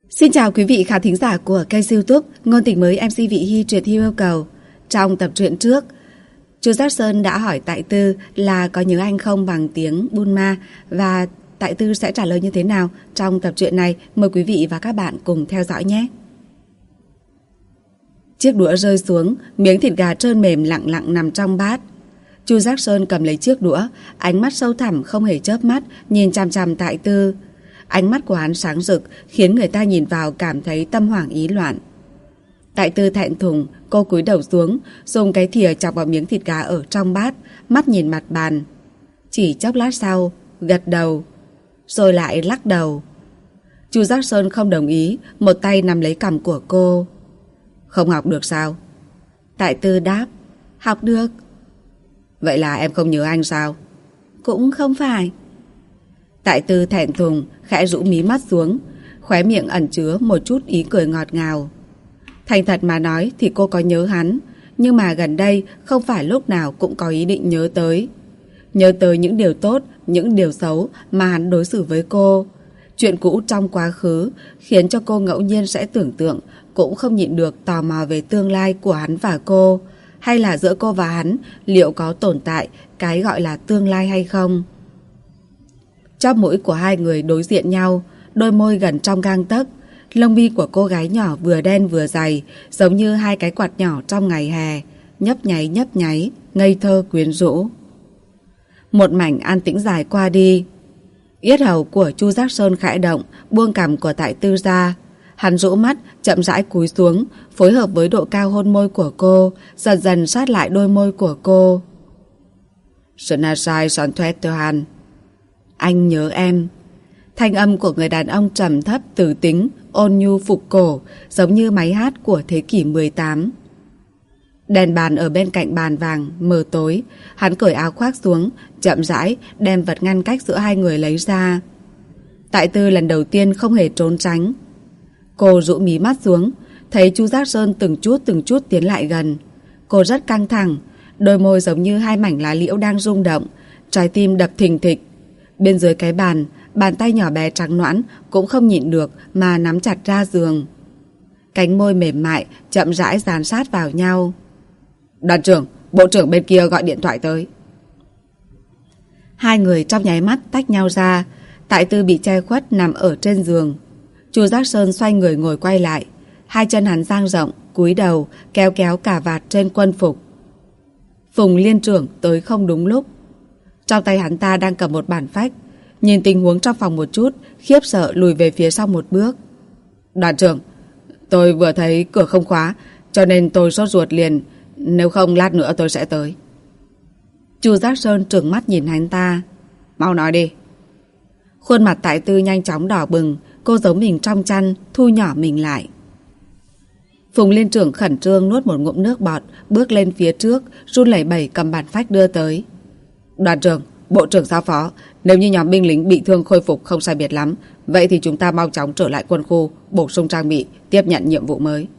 Xin chào quý vị khán thính giả của kênh YouTube Ngôn Tình Mới MC Vị Hy truyện Hy yêu cầu. Trong tập truyện trước, Chu Giác Sơn đã hỏi Tại Tư là có nhớ anh không bằng tiếng Bunma, và Tại Tư sẽ trả lời như thế nào trong tập truyện này. Mời quý vị và các bạn cùng theo dõi nhé. Chiếc đũa rơi xuống, miếng thịt gà trơn mềm lặng lặng nằm trong bát. Chu Giác Sơn cầm lấy chiếc đũa, ánh mắt sâu thẳm không hề chớp mắt nhìn chằm chằm Tại Tư. Ánh mắt của hắn sáng rực khiến người ta nhìn vào cảm thấy tâm hoảng ý loạn. Tại Tư thẹn thùng, cô cúi đầu xuống, dùng cái thìa chọc vào miếng thịt gà ở trong bát, mắt nhìn mặt bàn. Chỉ chốc lát sau, gật đầu, rồi lại lắc đầu. Chu Giác Sơn không đồng ý, một tay nắm lấy cằm của cô. Không học được sao? Tại Tư đáp, học được. Vậy là em không nhớ anh sao? Cũng không phải. Tại Tư thẹn thùng, khẽ rũ mí mắt xuống, khóe miệng ẩn chứa một chút ý cười ngọt ngào. Thành thật mà nói thì cô có nhớ hắn, nhưng mà gần đây không phải lúc nào cũng có ý định nhớ tới. Nhớ tới những điều tốt, những điều xấu mà hắn đối xử với cô. Chuyện cũ trong quá khứ khiến cho cô ngẫu nhiên sẽ tưởng tượng, cũng không nhịn được tò mò về tương lai của hắn và cô. Hay là giữa cô và hắn liệu có tồn tại cái gọi là tương lai hay không? Chóp mũi của hai người đối diện nhau, đôi môi gần trong gang tấc. Lông mi của cô gái nhỏ vừa đen vừa dày, giống như hai cái quạt nhỏ trong ngày hè, nhấp nháy, ngây thơ quyến rũ. Một mảnh an tĩnh dài qua đi. Yết hầu của Chu Giác Sơn khẽ động, buông cằm của Tại Tư ra. Hắn rũ mắt, chậm rãi cúi xuống, phối hợp với độ cao hôn môi của cô, dần dần sát lại đôi môi của cô. Anh nhớ em. Thanh âm của người đàn ông trầm thấp từ tính, ôn nhu phục cổ, giống như máy hát của thế kỷ 18. Đèn bàn ở bên cạnh bàn vàng mờ tối. Hắn cởi áo khoác xuống, chậm rãi đem vật ngăn cách giữa hai người lấy ra. Tại Tư lần đầu tiên không hề trốn tránh. Cô rũ mí mắt xuống, thấy Chu Giác Sơn từng chút tiến lại gần. Cô rất căng thẳng, đôi môi giống như hai mảnh lá liễu đang rung động, trái tim đập thình thịch. Bên dưới cái bàn, bàn tay nhỏ bé trắng nõn cũng không nhịn được mà nắm chặt ra giường. Cánh môi mềm mại chậm rãi dán sát vào nhau. Đoàn trưởng, bộ trưởng bên kia gọi điện thoại tới. Hai người trong nháy mắt tách nhau ra. Tại Tư bị che khuất nằm ở trên giường. Chu Giác Sơn xoay người ngồi quay lại. Hai chân hắn dang rộng, cúi đầu kéo kéo cà vạt trên quân phục. Phùng liên trưởng tới không đúng lúc. Trong tay hắn ta đang cầm một bản phách. Nhìn tình huống trong phòng một chút, khiếp sợ lùi về phía sau một bước. Đoàn trưởng, tôi vừa thấy cửa không khóa, cho nên tôi sốt ruột liền. Nếu không lát nữa tôi sẽ tới. Chu Giác Sơn trừng mắt nhìn hắn ta. Mau nói đi. Khuôn mặt Tại Tư nhanh chóng đỏ bừng. Cô giấu mình trong chăn, thu nhỏ mình lại. Phùng liên trưởng khẩn trương nuốt một ngụm nước bọt, bước lên phía trước, run lẩy bẩy cầm bản phách đưa tới. Đoàn trưởng, bộ trưởng giao phó, nếu như nhóm binh lính bị thương khôi phục không sai biệt lắm, vậy thì chúng ta mau chóng trở lại quân khu, bổ sung trang bị, tiếp nhận nhiệm vụ mới.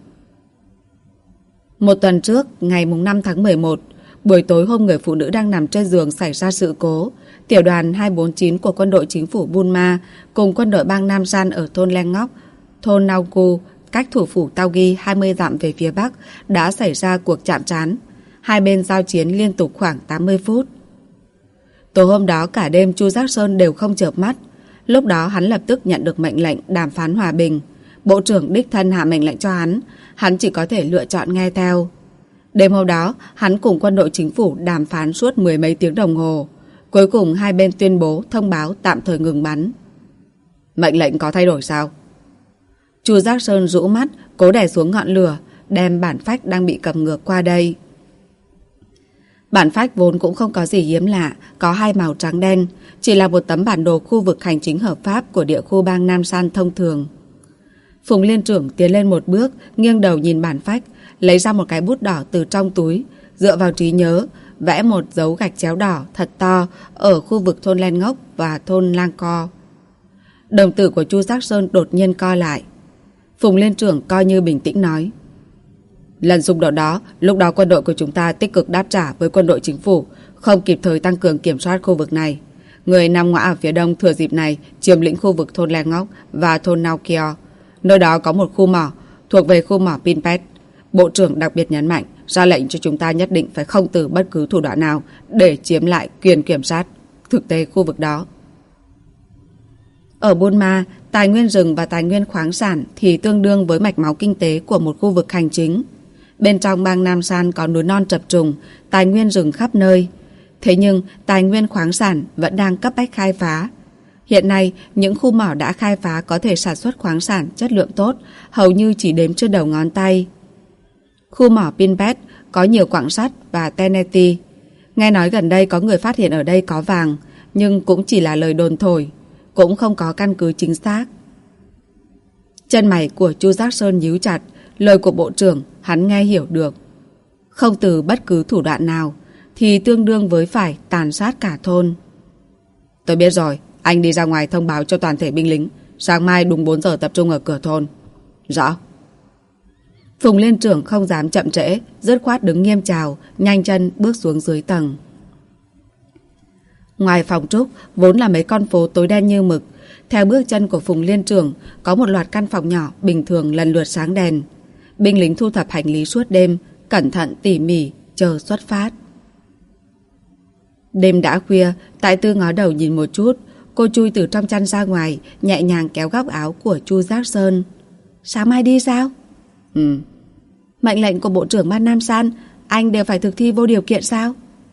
Một tuần trước, ngày 5 tháng 11, buổi tối hôm người phụ nữ đang nằm trên giường xảy ra sự cố. Tiểu đoàn 249 của quân đội chính phủ Bunma cùng quân đội bang Nam San ở thôn Leng Ngóc, thôn Nauku, cách thủ phủ Taogi 20 dặm về phía bắc, đã xảy ra cuộc chạm trán. Hai bên giao chiến liên tục khoảng 80 phút. Tối hôm đó cả đêm Chu Giác Sơn đều không chợp mắt. Lúc đó hắn lập tức nhận được mệnh lệnh đàm phán hòa bình. Bộ trưởng đích thân hạ mệnh lệnh cho hắn chỉ có thể lựa chọn nghe theo. Đêm hôm đó, hắn cùng quân đội chính phủ đàm phán suốt mười mấy tiếng đồng hồ. Cuối cùng hai bên tuyên bố thông báo tạm thời ngừng bắn. Mệnh lệnh có thay đổi sao? Chu Giác Sơn rũ mắt, cố đè xuống ngọn lửa, đem bản phách đang bị cầm ngược qua đây. Bản phách vốn cũng không có gì hiếm lạ, có hai màu trắng đen, chỉ là một tấm bản đồ khu vực hành chính hợp pháp của địa khu bang Nam San thông thường. Phùng liên trưởng tiến lên một bước, nghiêng đầu nhìn bản phách, lấy ra một cái bút đỏ từ trong túi, dựa vào trí nhớ, vẽ một dấu gạch chéo đỏ thật to ở khu vực thôn Len Ngốc và thôn Lang Co. Đồng tử của Chu Giác Sơn đột nhiên co lại. Phùng liên trưởng coi như bình tĩnh nói. Lần xung đột đó, lúc đó quân đội của chúng ta tích cực đáp trả với quân đội chính phủ, không kịp thời tăng cường kiểm soát khu vực này. Người Nam Ngõa ở phía đông thừa dịp này chiếm lĩnh khu vực thôn Leng Ngóc và thôn Nao Kio. Nơi đó có một khu mỏ thuộc về khu mỏ Pinpet. Bộ trưởng đặc biệt nhấn mạnh ra lệnh cho chúng ta nhất định phải không từ bất cứ thủ đoạn nào để chiếm lại quyền kiểm soát thực tế khu vực đó. Ở Burma, tài nguyên rừng và tài nguyên khoáng sản thì tương đương với mạch máu kinh tế của một khu vực hành chính. Bên trong bang Nam San có núi non chập trùng, tài nguyên rừng khắp nơi. Thế nhưng tài nguyên khoáng sản vẫn đang cấp bách khai phá. Hiện nay, những khu mỏ đã khai phá có thể sản xuất khoáng sản chất lượng tốt, hầu như chỉ đếm trên đầu ngón tay. Khu mỏ Pinpet có nhiều quặng sắt và Tennessee. Nghe nói gần đây có người phát hiện ở đây có vàng, nhưng cũng chỉ là lời đồn thổi, cũng không có căn cứ chính xác. Chân mày của Chu Giác Sơn nhíu chặt, lời của bộ trưởng hắn nghe hiểu được. Không từ bất cứ thủ đoạn nào thì tương đương với phải tàn sát cả thôn. Tôi biết rồi, anh đi ra ngoài thông báo cho toàn thể binh lính, sáng mai đúng 4 giờ tập trung ở cửa thôn. Rõ. Phùng Liên trưởng không dám chậm trễ, dứt khoát đứng nghiêm chào, nhanh chân bước xuống dưới tầng. Ngoài phòng trúc vốn là mấy con phố tối đen như mực, theo bước chân của Phùng Liên trưởng có một loạt căn phòng nhỏ bình thường lần lượt sáng đèn. Binh lính thu thập hành lý suốt đêm, cẩn thận tỉ mỉ chờ xuất phát. Đêm đã khuya, Tại Tư ngó đầu nhìn một chút, cô chui từ trong chăn ra ngoài, nhẹ nhàng kéo góc áo của Chu Giác Sơn. Sáng mai đi sao? Mệnh lệnh của bộ trưởng ban Nam San anh đều phải thực thi vô điều kiện sao?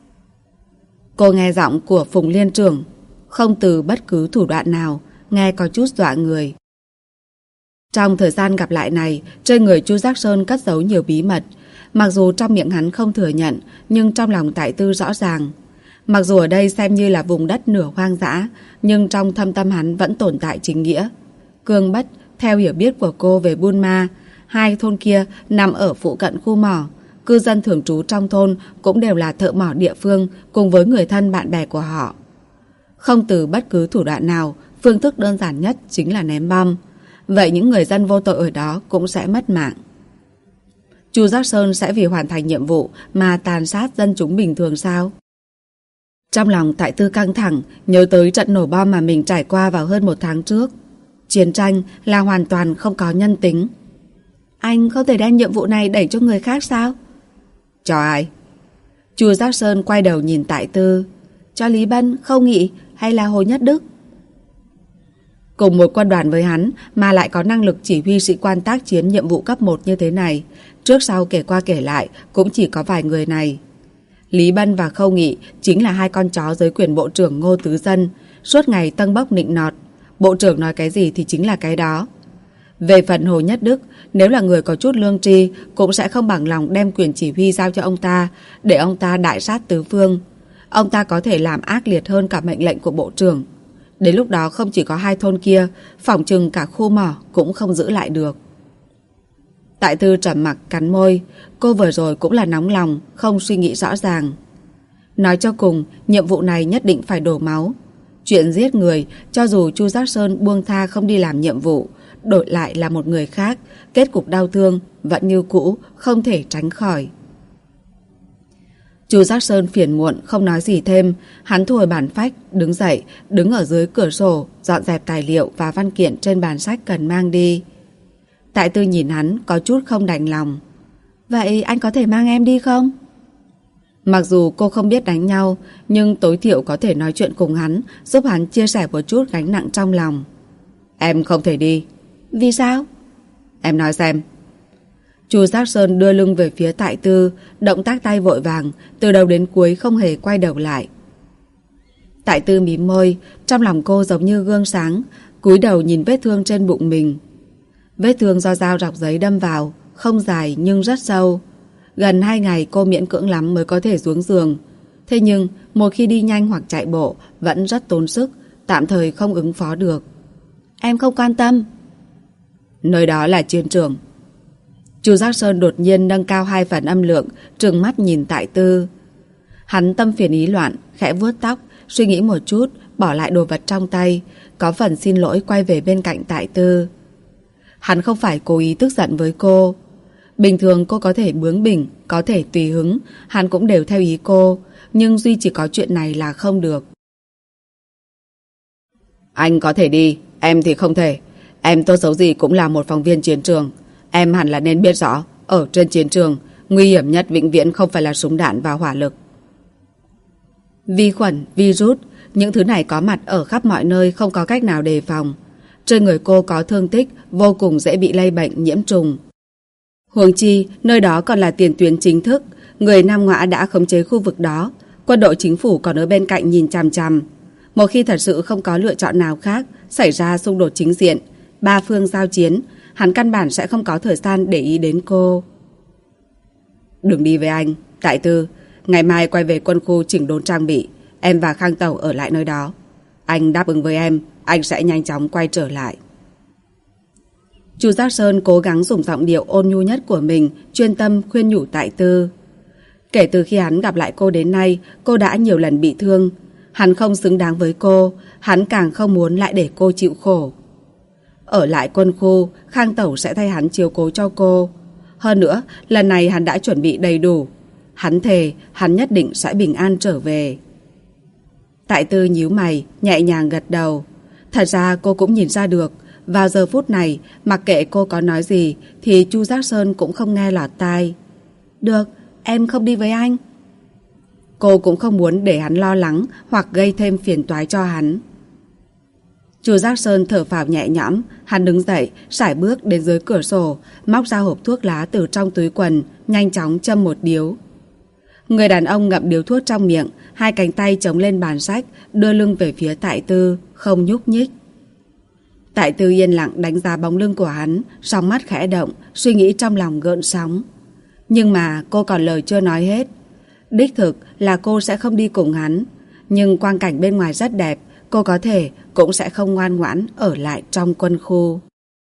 Cô nghe giọng của Phùng Liên trưởng không từ bất cứ thủ đoạn nào, nghe có chút dọa người. Trong thời gian gặp lại này, trên người Chu Giác Sơn cất giấu nhiều bí mật. Mặc dù trong miệng hắn không thừa nhận, nhưng trong lòng Tại Tư rõ ràng. Mặc dù ở đây xem như là vùng đất nửa hoang dã, nhưng trong thâm tâm hắn vẫn tồn tại chính nghĩa. Cương Bất, theo hiểu biết của cô về Burma, hai thôn kia nằm ở phụ cận khu mỏ. Cư dân thường trú trong thôn cũng đều là thợ mỏ địa phương cùng với người thân bạn bè của họ. Không từ bất cứ thủ đoạn nào, phương thức đơn giản nhất chính là ném bom. Vậy những người dân vô tội ở đó cũng sẽ mất mạng. Chu Giác Sơn sẽ vì hoàn thành nhiệm vụ mà tàn sát dân chúng bình thường sao? Trong lòng Tại Tư căng thẳng, nhớ tới trận nổ bom mà mình trải qua vào hơn 1 tháng trước. Chiến tranh là hoàn toàn không có nhân tính. Anh không thể đem nhiệm vụ này đẩy cho người khác sao? Cho ai? Chu Giác Sơn quay đầu nhìn Tại Tư. Cho Lý Bân, Khâu Nghị hay là Hồ Nhất Đức? Cùng một quân đoàn với hắn mà lại có năng lực chỉ huy sĩ quan tác chiến nhiệm vụ cấp 1 như thế này, trước sau kể qua kể lại cũng chỉ có vài người này. Lý Bân và Khâu Nghị chính là hai con chó dưới quyền bộ trưởng Ngô Tứ Dân, suốt ngày tâng bốc nịnh nọt. Bộ trưởng nói cái gì thì chính là cái đó. Về phần Hồ Nhất Đức, nếu là người có chút lương tri cũng sẽ không bằng lòng đem quyền chỉ huy giao cho ông ta, để ông ta đại sát tứ phương. Ông ta có thể làm ác liệt hơn cả mệnh lệnh của bộ trưởng. Đến lúc đó không chỉ có hai thôn kia, phỏng chừng cả khu mỏ cũng không giữ lại được. Tại Tư trầm mặc cắn môi, cô vừa rồi cũng là nóng lòng, không suy nghĩ rõ ràng. Nói cho cùng, nhiệm vụ này nhất định phải đổ máu. Chuyện giết người, cho dù Chu Giác Sơn buông tha không đi làm nhiệm vụ, đổi lại là một người khác, kết cục đau thương vẫn như cũ, không thể tránh khỏi. Chu Giác Sơn phiền muộn không nói gì thêm, hắn thu hồi bản phách, đứng dậy, đứng ở dưới cửa sổ, dọn dẹp tài liệu và văn kiện trên bàn sách cần mang đi. Tại Tư nhìn hắn có chút không đành lòng. Vậy anh có thể mang em đi không? Mặc dù cô không biết đánh nhau, nhưng tối thiểu có thể nói chuyện cùng hắn, giúp hắn chia sẻ một chút gánh nặng trong lòng. Em không thể đi. Vì sao? Em nói xem. Chu Giác Sơn đưa lưng về phía Tại Tư, động tác tay vội vàng, từ đầu đến cuối không hề quay đầu lại. Tại Tư mím môi, trong lòng cô giống như gương sáng, cúi đầu nhìn vết thương trên bụng mình. Vết thương do dao rọc giấy đâm vào, không dài nhưng rất sâu. Gần 2 ngày cô miễn cưỡng lắm mới có thể xuống giường. Thế nhưng một khi đi nhanh hoặc chạy bộ vẫn rất tốn sức, tạm thời không ứng phó được. Em không quan tâm. Nơi đó là chiến trường. Chu Giác Sơn đột nhiên nâng cao 2 phần âm lượng, trừng mắt nhìn Tại Tư. Hắn tâm phiền ý loạn, khẽ vuốt tóc, suy nghĩ một chút, bỏ lại đồ vật trong tay, có phần xin lỗi quay về bên cạnh Tại Tư. Hắn không phải cố ý tức giận với cô. Bình thường cô có thể bướng bỉnh, có thể tùy hứng, hắn cũng đều theo ý cô, nhưng duy chỉ có chuyện này là không được. Anh có thể đi, em thì không thể. Em tốt xấu gì cũng là một phóng viên chiến trường. Em hẳn là nên biết rõ, ở trên chiến trường, nguy hiểm nhất vĩnh viễn không phải là súng đạn và hỏa lực. Vi khuẩn, virus, những thứ này có mặt ở khắp mọi nơi, không có cách nào đề phòng. Trên người cô có thương tích, vô cùng dễ bị lây bệnh, nhiễm trùng. Huống chi, nơi đó còn là tiền tuyến chính thức. Người Nam Ngõa đã khống chế khu vực đó. Quân đội chính phủ còn ở bên cạnh nhìn chằm chằm. Một khi thật sự không có lựa chọn nào khác, xảy ra xung đột chính diện, ba phương giao chiến, hắn căn bản sẽ không có thời gian để ý đến cô. Đừng đi với anh, Tại Tư. Ngày mai quay về quân khu chỉnh đốn trang bị. Em và Khang Tẩu ở lại nơi đó. Anh đáp ứng với em, anh sẽ nhanh chóng quay trở lại. Chu Giác Sơn cố gắng dùng giọng điệu ôn nhu nhất của mình, chuyên tâm khuyên nhủ Tại Tư. Kể từ khi hắn gặp lại cô đến nay, cô đã nhiều lần bị thương. Hắn không xứng đáng với cô, hắn càng không muốn lại để cô chịu khổ. Ở lại quân khu, Khang Tẩu sẽ thay hắn chiếu cố cho cô. Hơn nữa, lần này hắn đã chuẩn bị đầy đủ. Hắn thề, hắn nhất định sẽ bình an trở về. Tại Tư nhíu mày, nhẹ nhàng gật đầu. Thật ra cô cũng nhìn ra được, vào giờ phút này, mặc kệ cô có nói gì, thì Chu Giác Sơn cũng không nghe lọt tai. Được, em không đi với anh. Cô cũng không muốn để hắn lo lắng hoặc gây thêm phiền toái cho hắn. Chu Giác Sơn thở phào nhẹ nhõm, hắn đứng dậy, sải bước đến dưới cửa sổ, móc ra hộp thuốc lá từ trong túi quần, nhanh chóng châm một điếu. Người đàn ông ngậm điếu thuốc trong miệng, hai cánh tay chống lên bàn sách, đưa lưng về phía Tại Tư, không nhúc nhích. Tại Tư yên lặng đánh giá bóng lưng của hắn, sóng mắt khẽ động, suy nghĩ trong lòng gợn sóng. Nhưng mà cô còn lời chưa nói hết. Đích thực là cô sẽ không đi cùng hắn, nhưng quang cảnh bên ngoài rất đẹp, cô có thể cũng sẽ không ngoan ngoãn ở lại trong quân khu.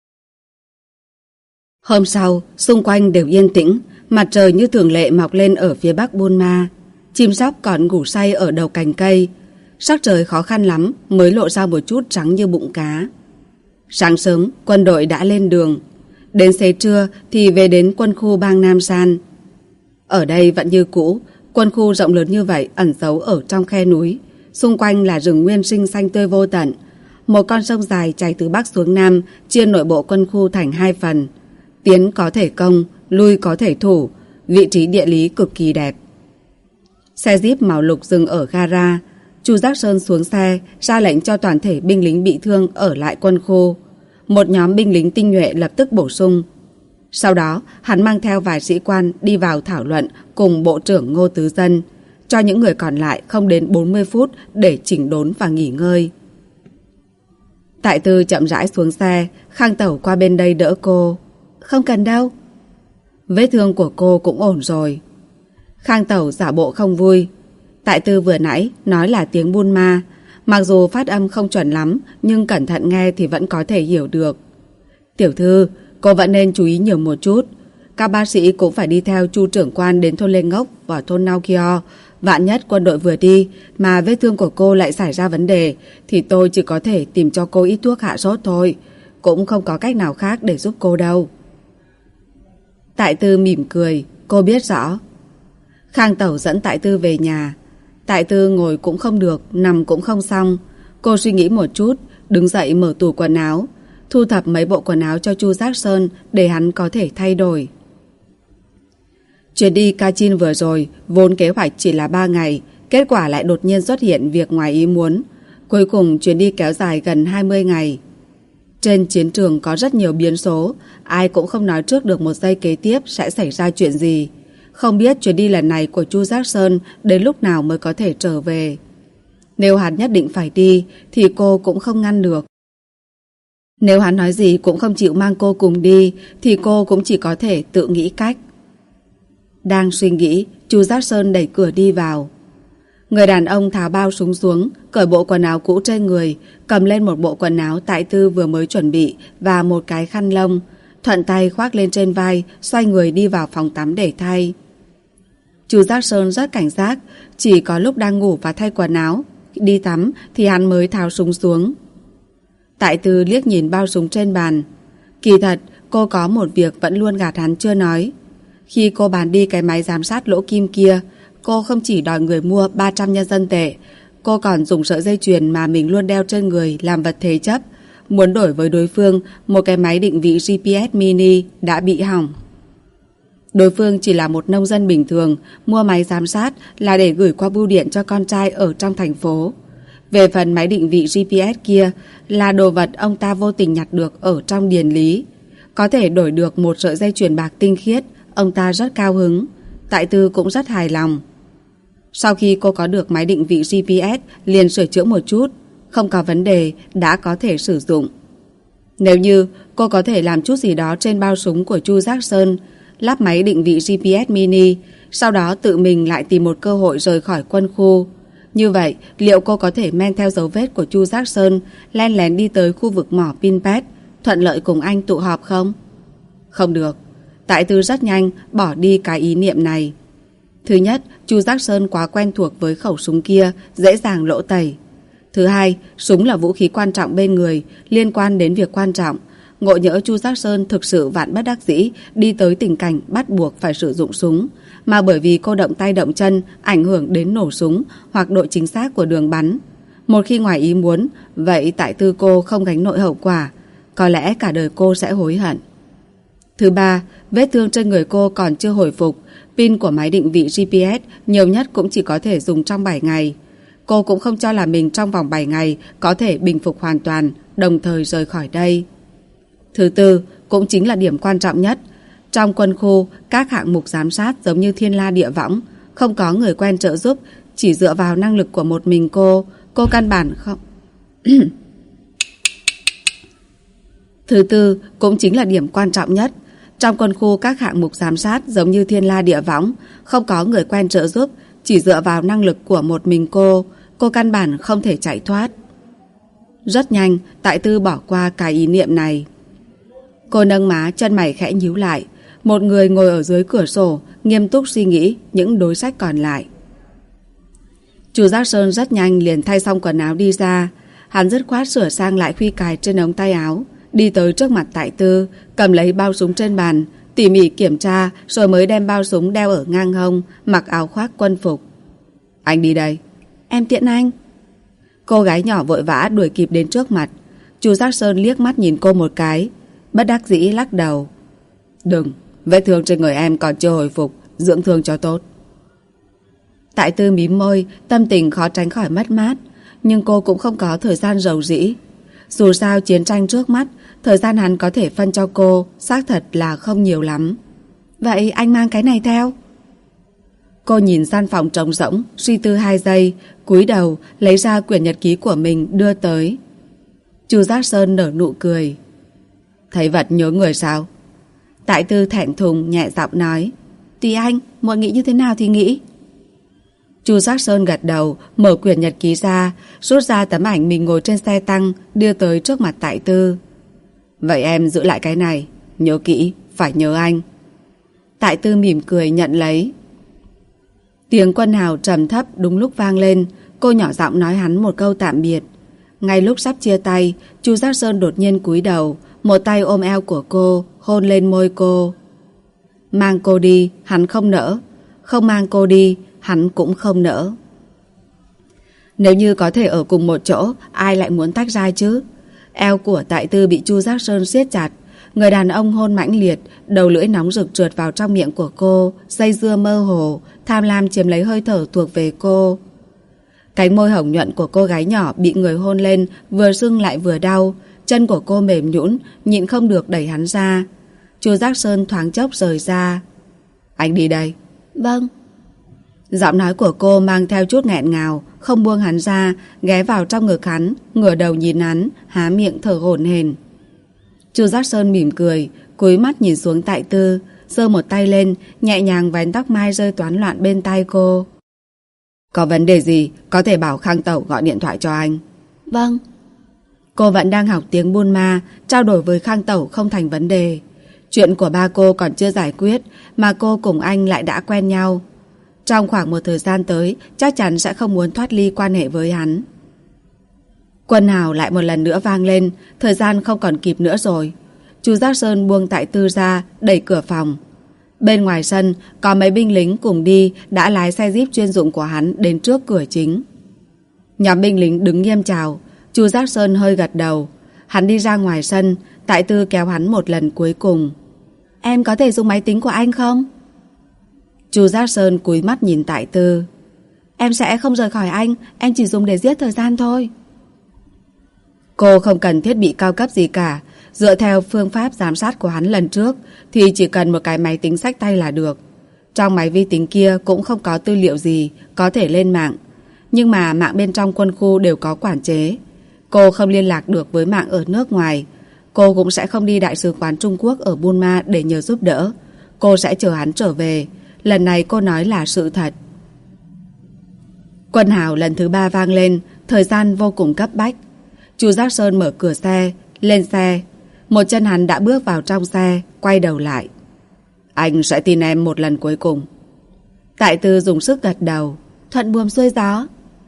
Hôm sau, xung quanh đều yên tĩnh, mặt trời như thường lệ mọc lên ở phía bắc Buôn Ma. Chim sóc còn ngủ say ở đầu cành cây. Sắc trời khó khăn lắm mới lộ ra một chút trắng như bụng cá. Sáng sớm, quân đội đã lên đường. Đến xế trưa thì về đến quân khu bang Nam San. Ở đây vẫn như cũ, quân khu rộng lớn như vậy ẩn giấu ở trong khe núi. Xung quanh là rừng nguyên sinh xanh tươi vô tận. Một con sông dài chảy từ bắc xuống nam, chia nội bộ quân khu thành hai phần. Tiến có thể công, lui có thể thủ, vị trí địa lý cực kỳ đẹp. Xe Jeep màu lục dừng ở gara. Chu Giác Sơn xuống xe, ra lệnh cho toàn thể binh lính bị thương ở lại quân khu. Một nhóm binh lính tinh nhuệ lập tức bổ sung. Sau đó, hắn mang theo vài sĩ quan đi vào thảo luận cùng Bộ trưởng Ngô Tứ Dân, cho những người còn lại không đến 40 phút để chỉnh đốn và nghỉ ngơi. Tại Tư chậm rãi xuống xe, Khang Tẩu qua bên đây đỡ cô. Không cần đâu. Vết thương của cô cũng ổn rồi. Khang Tẩu giả bộ không vui. Tại Tư vừa nãy nói là tiếng Buôn Ma, mặc dù phát âm không chuẩn lắm, nhưng cẩn thận nghe thì vẫn có thể hiểu được. Tiểu thư, cô vẫn nên chú ý nhiều một chút. Các bác sĩ cũng phải đi theo Chu trưởng quan đến thôn Lê Ngốc và thôn Nao Kio. Vạn nhất quân đội vừa đi mà vết thương của cô lại xảy ra vấn đề thì tôi chỉ có thể tìm cho cô ít thuốc hạ sốt thôi. Cũng không có cách nào khác để giúp cô đâu. Tại Tư mỉm cười, cô biết rõ. Khang Tẩu dẫn Tại Tư về nhà. Tại Tư ngồi cũng không được, nằm cũng không xong. Cô suy nghĩ một chút, đứng dậy mở tủ quần áo, thu thập mấy bộ quần áo cho Chu Giác Sơn để hắn có thể thay đổi. Chuyến đi Kachin vừa rồi, vốn kế hoạch chỉ là 3 ngày, kết quả lại đột nhiên xuất hiện việc ngoài ý muốn. Cuối cùng chuyến đi kéo dài gần 20 ngày. Trên chiến trường có rất nhiều biến số, ai cũng không nói trước được một giây kế tiếp sẽ xảy ra chuyện gì. Không biết chuyến đi lần này của Chu Giác Sơn đến lúc nào mới có thể trở về. Nếu hắn nhất định phải đi thì cô cũng không ngăn được. Nếu hắn nói gì cũng không chịu mang cô cùng đi thì cô cũng chỉ có thể tự nghĩ cách. Đang suy nghĩ, Chu Giác Sơn đẩy cửa đi vào. Người đàn ông tháo bao súng xuống, cởi bộ quần áo cũ trên người, cầm lên một bộ quần áo Tại Tư vừa mới chuẩn bị và một cái khăn lông, thuận tay khoác lên trên vai, xoay người đi vào phòng tắm để thay. Chu Giác Sơn rất cảnh giác, chỉ có lúc đang ngủ và thay quần áo, đi tắm thì hắn mới tháo súng xuống. Tại Tư liếc nhìn bao súng trên bàn. Kỳ thật, cô có một việc vẫn luôn gạt hắn chưa nói. Khi cô bán đi cái máy giám sát lỗ kim kia, cô không chỉ đòi người mua 300 nhân dân tệ, cô còn dùng sợi dây chuyền mà mình luôn đeo trên người làm vật thế chấp, muốn đổi với đối phương một cái máy định vị GPS mini đã bị hỏng. Đối phương chỉ là một nông dân bình thường, mua máy giám sát là để gửi qua bưu điện cho con trai ở trong thành phố. Về phần máy định vị GPS kia là đồ vật ông ta vô tình nhặt được ở trong điền lý. Có thể đổi được một sợi dây chuyền bạc tinh khiết, ông ta rất cao hứng. Tại Tư cũng rất hài lòng. Sau khi cô có được máy định vị GPS, liền sửa chữa một chút, không có vấn đề, đã có thể sử dụng. Nếu như cô có thể làm chút gì đó trên bao súng của Chu Giác Sơn, lắp máy định vị GPS mini, sau đó tự mình lại tìm một cơ hội rời khỏi quân khu. Như vậy, liệu cô có thể men theo dấu vết của Chu Giác Sơn, len lén đi tới khu vực mỏ Pinpet, thuận lợi cùng anh tụ họp không? Không được. Tại Tư rất nhanh bỏ đi cái ý niệm này. Thứ nhất, Chu Giác Sơn quá quen thuộc với khẩu súng kia, dễ dàng lỗ tẩy. Thứ hai, súng là vũ khí quan trọng bên người, liên quan đến việc quan trọng. Ngộ nhỡ Chu Giác Sơn thực sự vạn bất đắc dĩ đi tới tình cảnh bắt buộc phải sử dụng súng, mà bởi vì cô động tay động chân ảnh hưởng đến nổ súng hoặc độ chính xác của đường bắn. Một khi ngoài ý muốn, vậy Tại Tư cô không gánh nổi hậu quả, có lẽ cả đời cô sẽ hối hận. Thứ ba, vết thương trên người cô còn chưa hồi phục, pin của máy định vị GPS nhiều nhất cũng chỉ có thể dùng trong 7 ngày. Cô cũng không cho là mình trong vòng 7 ngày có thể bình phục hoàn toàn, đồng thời rời khỏi đây. Thứ tư, cũng chính là điểm quan trọng nhất. Trong quân khu, các hạng mục giám sát giống như thiên la địa võng, không có người quen trợ giúp, chỉ dựa vào năng lực của một mình cô căn bản không... Thứ tư, cũng chính là điểm quan trọng nhất. Trong quân khu, các hạng mục giám sát giống như thiên la địa võng, không có người quen trợ giúp, chỉ dựa vào năng lực của một mình cô căn bản không thể chạy thoát. Rất nhanh, Tại Tư bỏ qua cái ý niệm này. Cô nâng má, chân mày khẽ nhíu lại. Một người ngồi ở dưới cửa sổ, nghiêm túc suy nghĩ những đối sách còn lại. Chu Giác Sơn rất nhanh liền thay xong quần áo đi ra. Hắn dứt khoát sửa sang lại khuy cài trên ống tay áo, đi tới trước mặt Tại Tư, cầm lấy bao súng trên bàn, tỉ mỉ kiểm tra rồi mới đem bao súng đeo ở ngang hông, mặc áo khoác quân phục. Anh đi đây. Em tiện anh. Cô gái nhỏ vội vã đuổi kịp đến trước mặt. Chu Giác Sơn liếc mắt nhìn cô một cái, bất đắc dĩ lắc đầu. Đừng, vết thương trên người em còn chưa hồi phục, dưỡng thương cho tốt. Tại Tư mím môi, tâm tình khó tránh khỏi mất mát, nhưng cô cũng không có thời gian rầu rĩ. Dù sao chiến tranh trước mắt, thời gian hắn có thể phân cho cô xác thật là không nhiều lắm. Vậy anh mang cái này theo. Cô nhìn gian phòng trống rỗng, suy tư 2 giây, cúi đầu lấy ra quyển nhật ký của mình đưa tới. Chu Giác Sơn nở nụ cười. Thấy vật nhớ người sao? Tại Tư thẹn thùng nhẹ giọng nói. Tùy anh, muốn nghĩ như thế nào thì nghĩ. Chu Giác Sơn gật đầu, mở quyển nhật ký ra, rút ra tấm ảnh mình ngồi trên xe tăng, đưa tới trước mặt Tại Tư. Vậy em giữ lại cái này, nhớ kỹ, phải nhớ anh. Tại Tư mỉm cười nhận lấy. Tiếng quân hào trầm thấp đúng lúc vang lên, cô nhỏ giọng nói hắn một câu tạm biệt. Ngay lúc sắp chia tay, Chu Giác Sơn đột nhiên cúi đầu, một tay ôm eo của cô, hôn lên môi cô. Mang cô đi, hắn không nỡ. Không mang cô đi, hắn cũng không nỡ. Nếu như có thể ở cùng một chỗ, ai lại muốn tách ra chứ? Eo của Tại Tư bị Chu Giác Sơn siết chặt. Người đàn ông hôn mãnh liệt, đầu lưỡi nóng rực trượt vào trong miệng của cô, dây dưa mơ hồ, tham lam chiếm lấy hơi thở thuộc về cô. Cánh môi hồng nhuận của cô gái nhỏ bị người hôn lên, vừa sưng lại vừa đau. Chân của cô mềm nhũn, nhịn không được đẩy hắn ra. Chu Giác Sơn thoáng chốc rời ra. Anh đi đây. Vâng. Giọng nói của cô mang theo chút nghẹn ngào, không buông hắn ra, ghé vào trong ngực hắn, ngửa đầu nhìn hắn, há miệng thở hổn hển. Chu Giác Sơn mỉm cười, cúi mắt nhìn xuống Tại Tư, giơ một tay lên, nhẹ nhàng vén tóc mai rơi toán loạn bên tai cô. Có vấn đề gì, có thể bảo Khang Tẩu gọi điện thoại cho anh. Vâng. Cô vẫn đang học tiếng Burma, trao đổi với Khang Tẩu không thành vấn đề. Chuyện của ba cô còn chưa giải quyết, mà cô cùng anh lại đã quen nhau. Trong khoảng một thời gian tới, chắc chắn sẽ không muốn thoát ly quan hệ với hắn. Quân hào lại một lần nữa vang lên, thời gian không còn kịp nữa rồi. Chu Giác Sơn buông Tại Tư ra, đẩy cửa phòng. Bên ngoài sân, có mấy binh lính cùng đi đã lái xe jeep chuyên dụng của hắn đến trước cửa chính. Nhóm binh lính đứng nghiêm chào. Chu Giác Sơn hơi gật đầu. Hắn đi ra ngoài sân, Tại Tư kéo hắn một lần cuối cùng. Em có thể dùng máy tính của anh không? Chu Giác Sơn cúi mắt nhìn Tại Tư. Em sẽ không rời khỏi anh, em chỉ dùng để giết thời gian thôi. Cô không cần thiết bị cao cấp gì cả. Dựa theo phương pháp giám sát của hắn lần trước thì chỉ cần một cái máy tính xách tay là được. Trong máy vi tính kia cũng không có tư liệu gì có thể lên mạng. Nhưng mà mạng bên trong quân khu đều có quản chế. Cô không liên lạc được với mạng ở nước ngoài. Cô cũng sẽ không đi Đại sứ quán Trung Quốc ở Bunma để nhờ giúp đỡ. Cô sẽ chờ hắn trở về. Lần này cô nói là sự thật. Quân hào lần thứ 3 vang lên. Thời gian vô cùng cấp bách. Chu Giác Sơn mở cửa xe, lên xe. Một chân hắn đã bước vào trong xe, quay đầu lại. Anh sẽ tin em một lần cuối cùng. Tại Tư dùng sức gật đầu. Thuận buồm xuôi gió.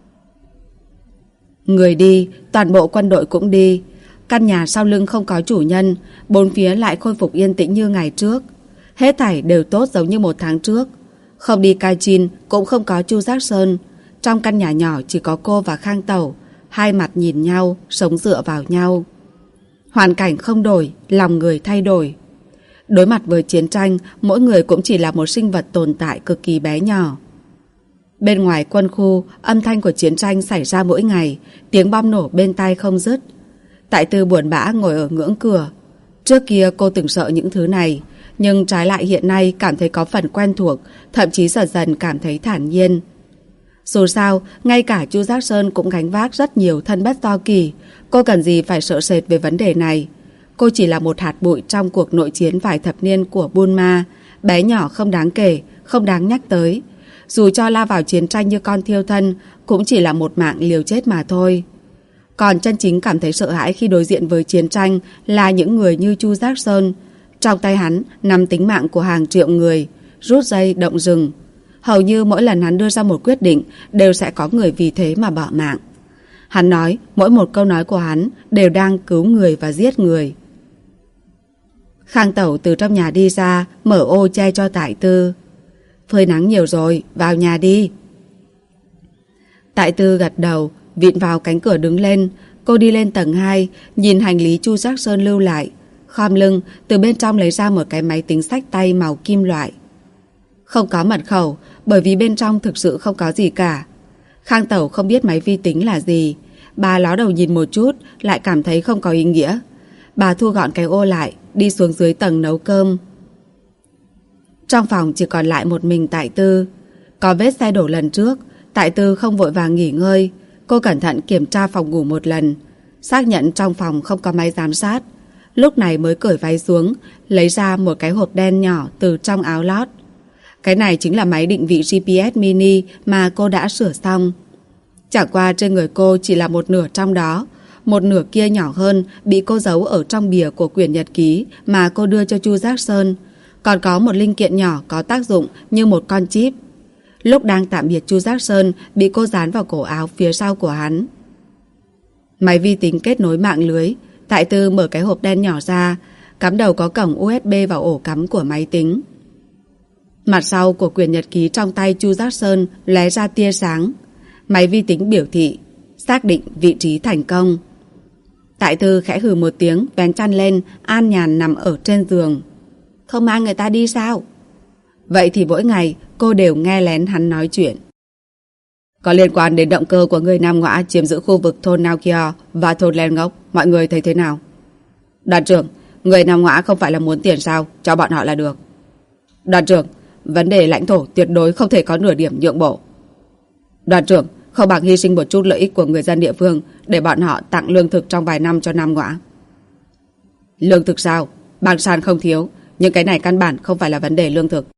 Người đi, toàn bộ quân đội cũng đi. Căn nhà sau lưng không có chủ nhân, bốn phía lại khôi phục yên tĩnh như ngày trước. Hết thảy đều tốt giống như một tháng trước. Không đi cai chin, cũng không có Chu Giác Sơn. Trong căn nhà nhỏ chỉ có cô và Khang Tẩu. Hai mặt nhìn nhau, sống dựa vào nhau. Hoàn cảnh không đổi, lòng người thay đổi. Đối mặt với chiến tranh, mỗi người cũng chỉ là một sinh vật tồn tại cực kỳ bé nhỏ. Bên ngoài quân khu, âm thanh của chiến tranh xảy ra mỗi ngày, tiếng bom nổ bên tai không dứt. Tại Tư buồn bã ngồi ở ngưỡng cửa. Trước kia cô từng sợ những thứ này, nhưng trái lại hiện nay cảm thấy có phần quen thuộc, thậm chí dần dần cảm thấy thản nhiên. Dù sao, ngay cả Chu Giác Sơn cũng gánh vác rất nhiều thân bất do kỳ. Cô cần gì phải sợ sệt về vấn đề này. Cô chỉ là một hạt bụi trong cuộc nội chiến vài thập niên của Bunma. Bé nhỏ không đáng kể, không đáng nhắc tới. Dù cho lao vào chiến tranh như con thiêu thân, cũng chỉ là một mạng liều chết mà thôi. Còn chân chính cảm thấy sợ hãi khi đối diện với chiến tranh là những người như Chu Giác Sơn. Trong tay hắn nắm tính mạng của hàng triệu người, rút dây động rừng. Hầu như mỗi lần hắn đưa ra một quyết định đều sẽ có người vì thế mà bỏ mạng. Hắn nói mỗi một câu nói của hắn đều đang cứu người và giết người. Khang Tẩu từ trong nhà đi ra, mở ô che cho Tại Tư. Phơi nắng nhiều rồi, vào nhà đi. Tại Tư gật đầu, vịn vào cánh cửa đứng lên. Cô đi lên tầng 2, nhìn hành lý Chu Giác Sơn lưu lại. Khom lưng, từ bên trong lấy ra một cái máy tính xách tay màu kim loại. Không có mật khẩu, bởi vì bên trong thực sự không có gì cả. Khang Tẩu không biết máy vi tính là gì. Bà ló đầu nhìn một chút, lại cảm thấy không có ý nghĩa. Bà thu gọn cái ô lại, đi xuống dưới tầng nấu cơm. Trong phòng chỉ còn lại một mình Tại Tư. Có vết xe đổ lần trước, Tại Tư không vội vàng nghỉ ngơi. Cô cẩn thận kiểm tra phòng ngủ một lần, xác nhận trong phòng không có máy giám sát. Lúc này mới cởi váy xuống, lấy ra một cái hộp đen nhỏ từ trong áo lót. Cái này chính là máy định vị GPS mini mà cô đã sửa xong. Chẳng qua trên người cô chỉ là một nửa trong đó. Một nửa kia nhỏ hơn bị cô giấu ở trong bìa của quyển nhật ký mà cô đưa cho Chu Giác Sơn. Còn có một linh kiện nhỏ có tác dụng như một con chip. Lúc đang tạm biệt Chu Giác Sơn bị cô dán vào cổ áo phía sau của hắn. Máy vi tính kết nối mạng lưới. Tại Tư mở cái hộp đen nhỏ ra, cắm đầu có cổng USB vào ổ cắm của máy tính. Mặt sau của quyển nhật ký trong tay Chu Giác Sơn lóe ra tia sáng. Máy vi tính biểu thị xác định vị trí thành công. Tại Tư khẽ hừ một tiếng, vén chăn lên, an nhàn nằm ở trên giường. Không mang người ta đi sao? Vậy thì mỗi ngày cô đều nghe lén hắn nói chuyện. Có liên quan đến động cơ của người Nam Ngõa chiếm giữ khu vực thôn Nao Kia và thôn Len Ngốc, mọi người thấy thế nào? Đoàn trưởng, người Nam Ngõa không phải là muốn tiền sao? Cho bọn họ là được. Đoàn trưởng, vấn đề lãnh thổ tuyệt đối không thể có nửa điểm nhượng bộ. Đoàn trưởng, không bằng hy sinh một chút lợi ích của người dân địa phương để bọn họ tặng lương thực trong vài năm cho Nam Ngõa. Lương thực sao? Bang San không thiếu, nhưng cái này căn bản không phải là vấn đề lương thực.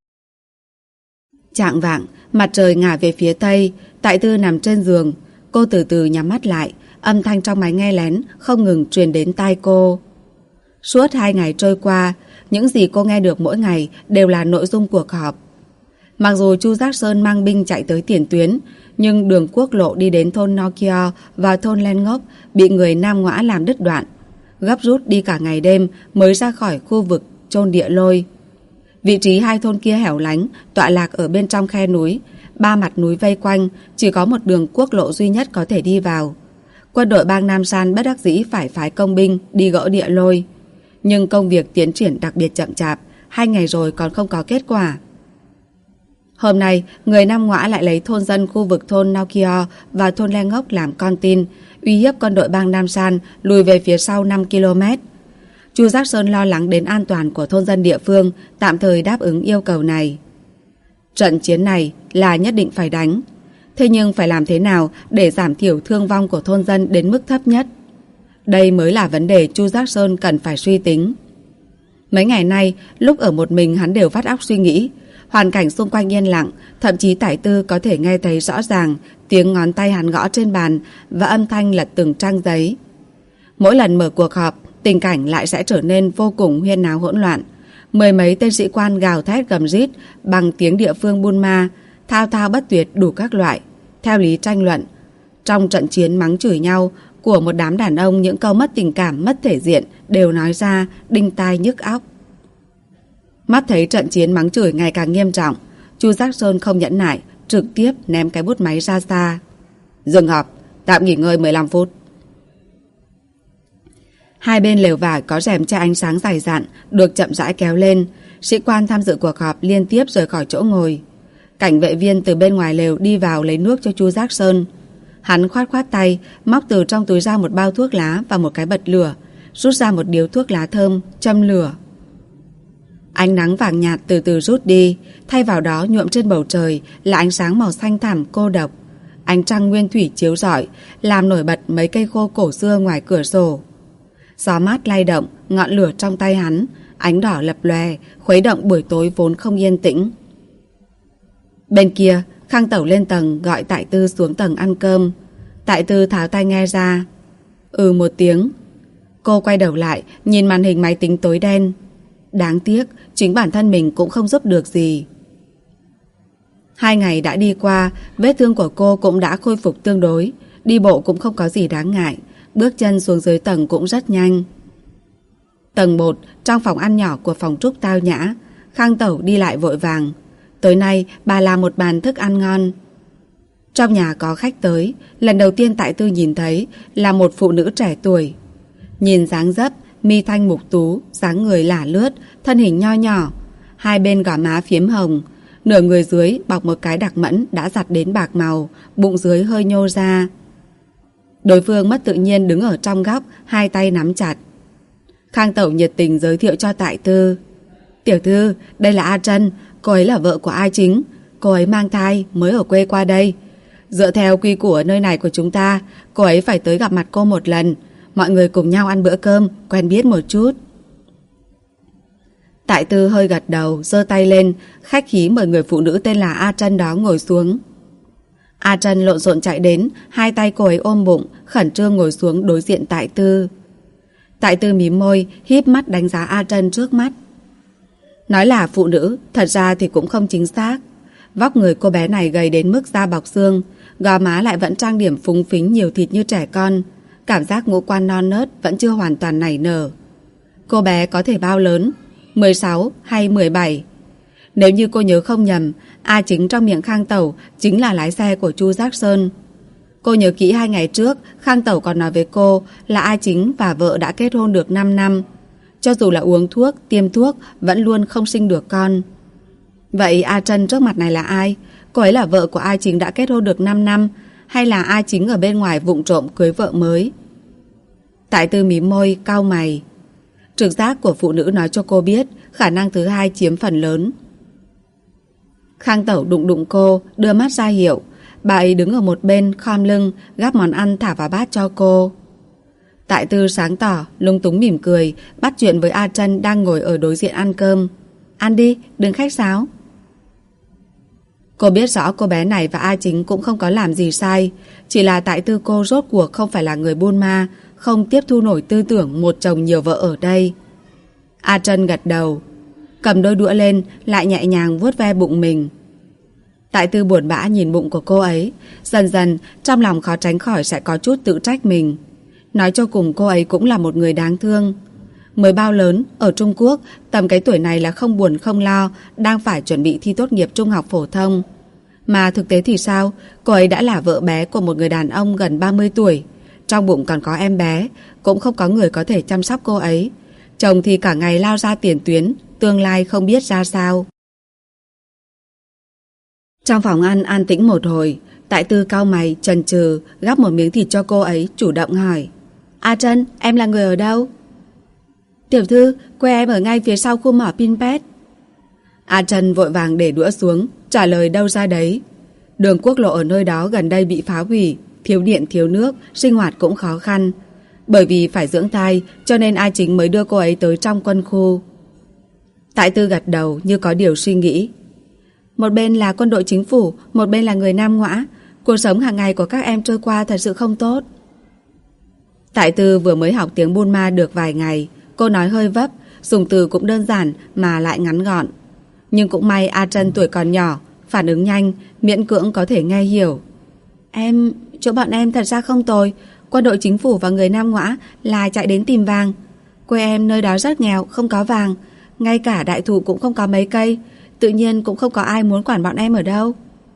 Chạng vạng, mặt trời ngả về phía tây. Tại Tư nằm trên giường. Cô từ từ nhắm mắt lại. Âm thanh trong máy nghe lén không ngừng truyền đến tai cô. Suốt 2 ngày trôi qua, những gì cô nghe được mỗi ngày đều là nội dung cuộc họp. Mặc dù Chu Giác Sơn mang binh chạy tới tiền tuyến, nhưng đường quốc lộ đi đến thôn Nokia và thôn Len Ngốc bị người Nam Ngõa làm đứt đoạn. Gấp rút đi cả ngày đêm mới ra khỏi khu vực chôn địa lôi. Vị trí hai thôn kia hẻo lánh, tọa lạc ở bên trong khe núi, 3 mặt núi vây quanh, chỉ có một đường quốc lộ duy nhất có thể đi vào. Quân đội bang Nam San bất đắc dĩ phải phái công binh đi gỡ địa lôi. Nhưng công việc tiến triển đặc biệt chậm chạp, 2 ngày rồi còn không có kết quả. Hôm nay, người Nam Ngõa lại lấy thôn dân khu vực thôn Naokio và thôn Le Ngốc làm con tin, uy hiếp quân đội bang Nam San lùi về phía sau 5 km. Chu Giác Sơn lo lắng đến an toàn của thôn dân địa phương, tạm thời đáp ứng yêu cầu này. Trận chiến này là nhất định phải đánh. Thế nhưng phải làm thế nào để giảm thiểu thương vong của thôn dân đến mức thấp nhất? Đây mới là vấn đề Chu Giác Sơn cần phải suy tính. Mấy ngày nay, lúc ở một mình hắn đều vắt óc suy nghĩ. Hoàn cảnh xung quanh yên lặng, thậm chí Tải Tư có thể nghe thấy rõ ràng tiếng ngón tay hắn gõ trên bàn và âm thanh lật từng trang giấy. Mỗi lần mở cuộc họp, tình cảnh lại sẽ trở nên vô cùng huyên náo hỗn loạn. Mười mấy tên sĩ quan gào thét gầm rít bằng tiếng địa phương Burma, thao thao bất tuyệt đủ các loại, theo lý tranh luận. Trong trận chiến mắng chửi nhau của một đám đàn ông, những câu mất tình cảm, mất thể diện đều nói ra, đinh tai nhức óc. Mắt thấy trận chiến mắng chửi ngày càng nghiêm trọng, Chu Giác Sơn không nhẫn nại, trực tiếp ném cái bút máy ra xa. Dừng họp, tạm nghỉ ngơi 15 phút. Hai bên lều vải có rèm che ánh sáng dày dặn được chậm rãi kéo lên. Sĩ quan tham dự cuộc họp liên tiếp rời khỏi chỗ ngồi. Cảnh vệ viên từ bên ngoài lều đi vào lấy nước cho Chu Giác Sơn. Hắn khoát khoát tay, móc từ trong túi ra một bao thuốc lá và một cái bật lửa, rút ra một điếu thuốc lá thơm, châm lửa. Ánh nắng vàng nhạt từ từ rút đi, thay vào đó nhuộm trên bầu trời là ánh sáng màu xanh thẳm cô độc. Ánh trăng nguyên thủy chiếu rọi, làm nổi bật mấy cây khô cổ xưa ngoài cửa sổ. Gió mát lay động, ngọn lửa trong tay hắn, ánh đỏ lập lòe, khuấy động buổi tối vốn không yên tĩnh. Bên kia, Khang Tẩu lên tầng gọi Tại Tư xuống tầng ăn cơm. Tại Tư tháo tai nghe ra. Một tiếng. Cô quay đầu lại, nhìn màn hình máy tính tối đen. Đáng tiếc, chính bản thân mình cũng không giúp được gì. 2 ngày đã đi qua, vết thương của cô cũng đã khôi phục tương đối. Đi bộ cũng không có gì đáng ngại. Bước chân xuống dưới tầng cũng rất nhanh. Tầng 1, trong phòng ăn nhỏ của phòng trúc tao nhã, Khang Tẩu đi lại vội vàng. Tối nay bà làm một bàn thức ăn ngon. Trong nhà có khách tới, lần đầu tiên Tại Tư nhìn thấy là một phụ nữ trẻ tuổi. Nhìn dáng dấp, mi thanh mục tú, dáng người lả lướt, thân hình nho nhỏ, hai bên gò má phiếm hồng, nửa người dưới bọc một cái đặc mẫn đã giặt đến bạc màu, bụng dưới hơi nhô ra. Đối phương mất tự nhiên đứng ở trong góc, hai tay nắm chặt. Khang Tẩu nhiệt tình giới thiệu cho Tại Tư. Tiểu thư, đây là A Trân, cô ấy là vợ của A Chính. Cô ấy mang thai, mới ở quê qua đây. Dựa theo quy củ ở nơi này của chúng ta, cô ấy phải tới gặp mặt cô một lần. Mọi người cùng nhau ăn bữa cơm, quen biết một chút. Tại Tư hơi gật đầu, giơ tay lên, khách khí mời người phụ nữ tên là A Trân đó ngồi xuống. A Trân lộn xộn chạy đến, hai tay cô ấy ôm bụng, khẩn trương ngồi xuống đối diện Tại Tư. Tại Tư mím môi, híp mắt đánh giá A Trân trước mắt. Nói là phụ nữ, thật ra thì cũng không chính xác. Vóc người cô bé này gầy đến mức da bọc xương, gò má lại vẫn trang điểm phúng phính nhiều thịt như trẻ con. Cảm giác ngũ quan non nớt vẫn chưa hoàn toàn nảy nở. Cô bé có thể bao lớn? 16 hay 17? Nếu như cô nhớ không nhầm, A Chính trong miệng Khang Tẩu chính là lái xe của Chu Giác Sơn. Cô nhớ kỹ 2 ngày trước, Khang Tẩu còn nói với cô là A Chính và vợ đã kết hôn được 5 năm. Cho dù là uống thuốc, tiêm thuốc, vẫn luôn không sinh được con. Vậy A Trân trước mặt này là ai? Cô ấy là vợ của A Chính đã kết hôn được 5 năm, hay là A Chính ở bên ngoài vụng trộm cưới vợ mới? Tại Tư mím môi, cau mày. Trực giác của phụ nữ nói cho cô biết khả năng thứ hai chiếm phần lớn. Khang Tẩu đụng đụng cô, đưa mắt ra hiệu. Bà ấy đứng ở một bên, khom lưng, gắp món ăn thả vào bát cho cô. Tại Tư sáng tỏ, lung túng mỉm cười, bắt chuyện với A Trân đang ngồi ở đối diện ăn cơm. Ăn đi, đừng khách sáo. Cô biết rõ cô bé này và A Chính cũng không có làm gì sai, chỉ là Tại Tư cô rốt cuộc không phải là người buôn ma, không tiếp thu nổi tư tưởng một chồng nhiều vợ ở đây. A Trân gật đầu, cầm đôi đũa lên, lại nhẹ nhàng vuốt ve bụng mình. Tại Tư buồn bã nhìn bụng của cô ấy, dần dần trong lòng khó tránh khỏi sẽ có chút tự trách mình. Nói cho cùng cô ấy cũng là một người đáng thương. Mới bao lớn, ở Trung Quốc, tầm cái tuổi này là không buồn không lo, đang phải chuẩn bị thi tốt nghiệp trung học phổ thông. Mà thực tế thì sao? Cô ấy đã là vợ bé của một người đàn ông gần 30 tuổi, Trong bụng còn có em bé, cũng không có người có thể chăm sóc cô ấy. Chồng thì cả ngày lao ra tiền tuyến, tương lai không biết ra sao. Trong phòng ăn an tĩnh một hồi, Tại Tư cau mày chần chừ gắp một miếng thịt cho cô ấy, chủ động hỏi: A Trân, em là người ở đâu? Tiểu thư, quê em ở ngay phía sau khu mỏ Pinpet. A Trân vội vàng để đũa xuống, trả lời đâu ra đấy. Đường quốc lộ ở nơi đó gần đây bị phá hủy, thiếu điện thiếu nước, sinh hoạt cũng khó khăn. Bởi vì phải dưỡng thai, cho nên A Chính mới đưa cô ấy tới trong quân khu. Tại Tư gật đầu như có điều suy nghĩ. Một bên là quân đội chính phủ, một bên là người Nam Ngõa. Cuộc sống hàng ngày của các em trôi qua thật sự không tốt. Tại Tư vừa mới học tiếng Burma được vài ngày, cô nói hơi vấp, dùng từ cũng đơn giản mà lại ngắn gọn. Nhưng cũng may A Trân tuổi còn nhỏ, phản ứng nhanh, miễn cưỡng có thể nghe hiểu. Chỗ bọn em thật ra không tồi. Quân đội chính phủ và người Nam Ngõa là chạy đến tìm vàng. Quê em nơi đó rất nghèo, không có vàng. Ngay cả đại thụ cũng không có mấy cây. Tự nhiên cũng không có ai muốn quản bọn em ở đâu.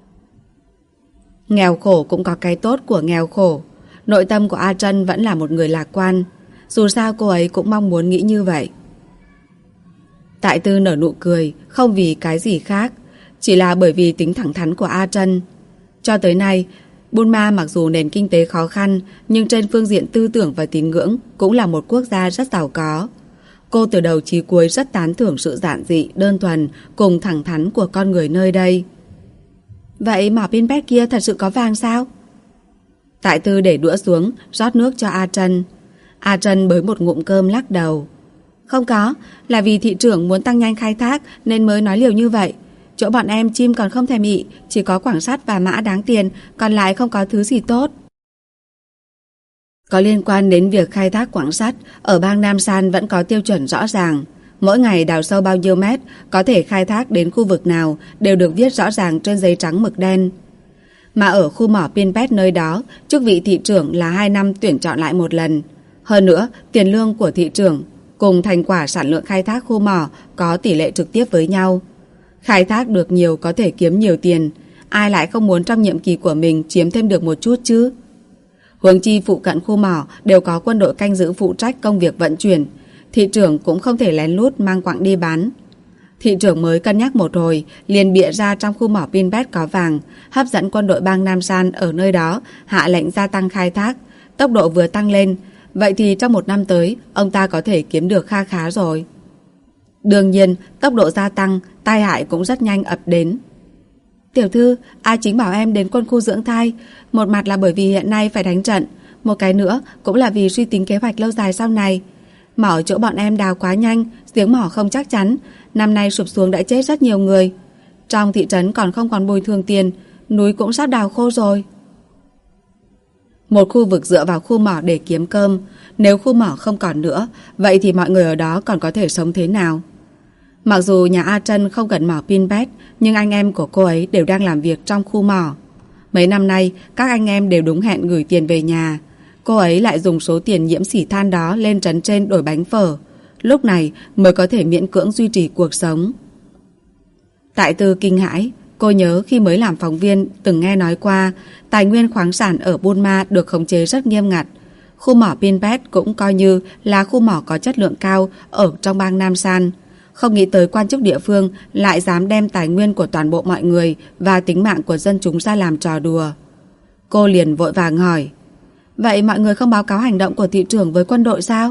Nghèo khổ cũng có cái tốt của nghèo khổ. Nội tâm của A Trân vẫn là một người lạc quan. Dù sao cô ấy cũng mong muốn nghĩ như vậy. Tại Tư nở nụ cười, không vì cái gì khác, chỉ là bởi vì tính thẳng thắn của A Trân. Cho tới nay, Burma mặc dù nền kinh tế khó khăn, nhưng trên phương diện tư tưởng và tín ngưỡng cũng là một quốc gia rất giàu có. Cô từ đầu chí cuối rất tán thưởng sự giản dị, đơn thuần cùng thẳng thắn của con người nơi đây. Vậy mỏ Pinpet kia thật sự có vàng sao? Tại Tư để đũa xuống, rót nước cho A Trân. A Trân bới một ngụm cơm lắc đầu. Không có, là vì thị trưởng muốn tăng nhanh khai thác nên mới nói liều như vậy. Chỗ bọn em chim còn không thèm ị, chỉ có quảng sắt và mã đáng tiền, còn lại không có thứ gì tốt. Có liên quan đến việc khai thác quảng sắt, ở bang Nam San vẫn có tiêu chuẩn rõ ràng. Mỗi ngày đào sâu bao nhiêu mét, có thể khai thác đến khu vực nào đều được viết rõ ràng trên giấy trắng mực đen. Mà ở khu mỏ Pinpet nơi đó, chức vị thị trưởng là 2 năm tuyển chọn lại một lần. Hơn nữa, tiền lương của thị trưởng cùng thành quả sản lượng khai thác khu mỏ có tỷ lệ trực tiếp với nhau. Khai thác được nhiều có thể kiếm nhiều tiền, ai lại không muốn trong nhiệm kỳ của mình chiếm thêm được một chút chứ? Huống chi phụ cận khu mỏ đều có quân đội canh giữ phụ trách công việc vận chuyển, thị trưởng cũng không thể lén lút mang quặng đi bán. Thị trưởng mới cân nhắc một hồi, liền bịa ra trong khu mỏ Pinpet có vàng, hấp dẫn quân đội bang Nam San ở nơi đó hạ lệnh gia tăng khai thác, tốc độ vừa tăng lên, vậy thì trong 1 năm tới, ông ta có thể kiếm được kha khá rồi. Đương nhiên, tốc độ gia tăng, tai hại cũng rất nhanh ập đến. Tiểu thư, A Chính bảo em đến quân khu dưỡng thai, một mặt là bởi vì hiện nay phải đánh trận, một cái nữa cũng là vì suy tính kế hoạch lâu dài sau này. Mỏ chỗ bọn em đào quá nhanh, giếng mỏ không chắc chắn, năm nay sụp xuống đã chết rất nhiều người. Trong thị trấn còn không còn bồi thường tiền, núi cũng sắp đào khô rồi. Một khu vực dựa vào khu mỏ để kiếm cơm, nếu khu mỏ không còn nữa, vậy thì mọi người ở đó còn có thể sống thế nào? Mặc dù nhà A Trân không gần mỏ Pinpet, nhưng anh em của cô ấy đều đang làm việc trong khu mỏ. Mấy năm nay, các anh em đều đúng hẹn gửi tiền về nhà. Cô ấy lại dùng số tiền nhiễm xỉ than đó lên trấn trên đổi bánh phở. Lúc này mới có thể miễn cưỡng duy trì cuộc sống. Tại Tư kinh hãi, cô nhớ khi mới làm phóng viên từng nghe nói qua tài nguyên khoáng sản ở Burma được khống chế rất nghiêm ngặt. Khu mỏ Pinpet cũng coi như là khu mỏ có chất lượng cao ở trong bang Nam San. Không nghĩ tới quan chức địa phương lại dám đem tài nguyên của toàn bộ mọi người và tính mạng của dân chúng ra làm trò đùa. Cô liền vội vàng hỏi: vậy mọi người không báo cáo hành động của thị trưởng với quân đội sao?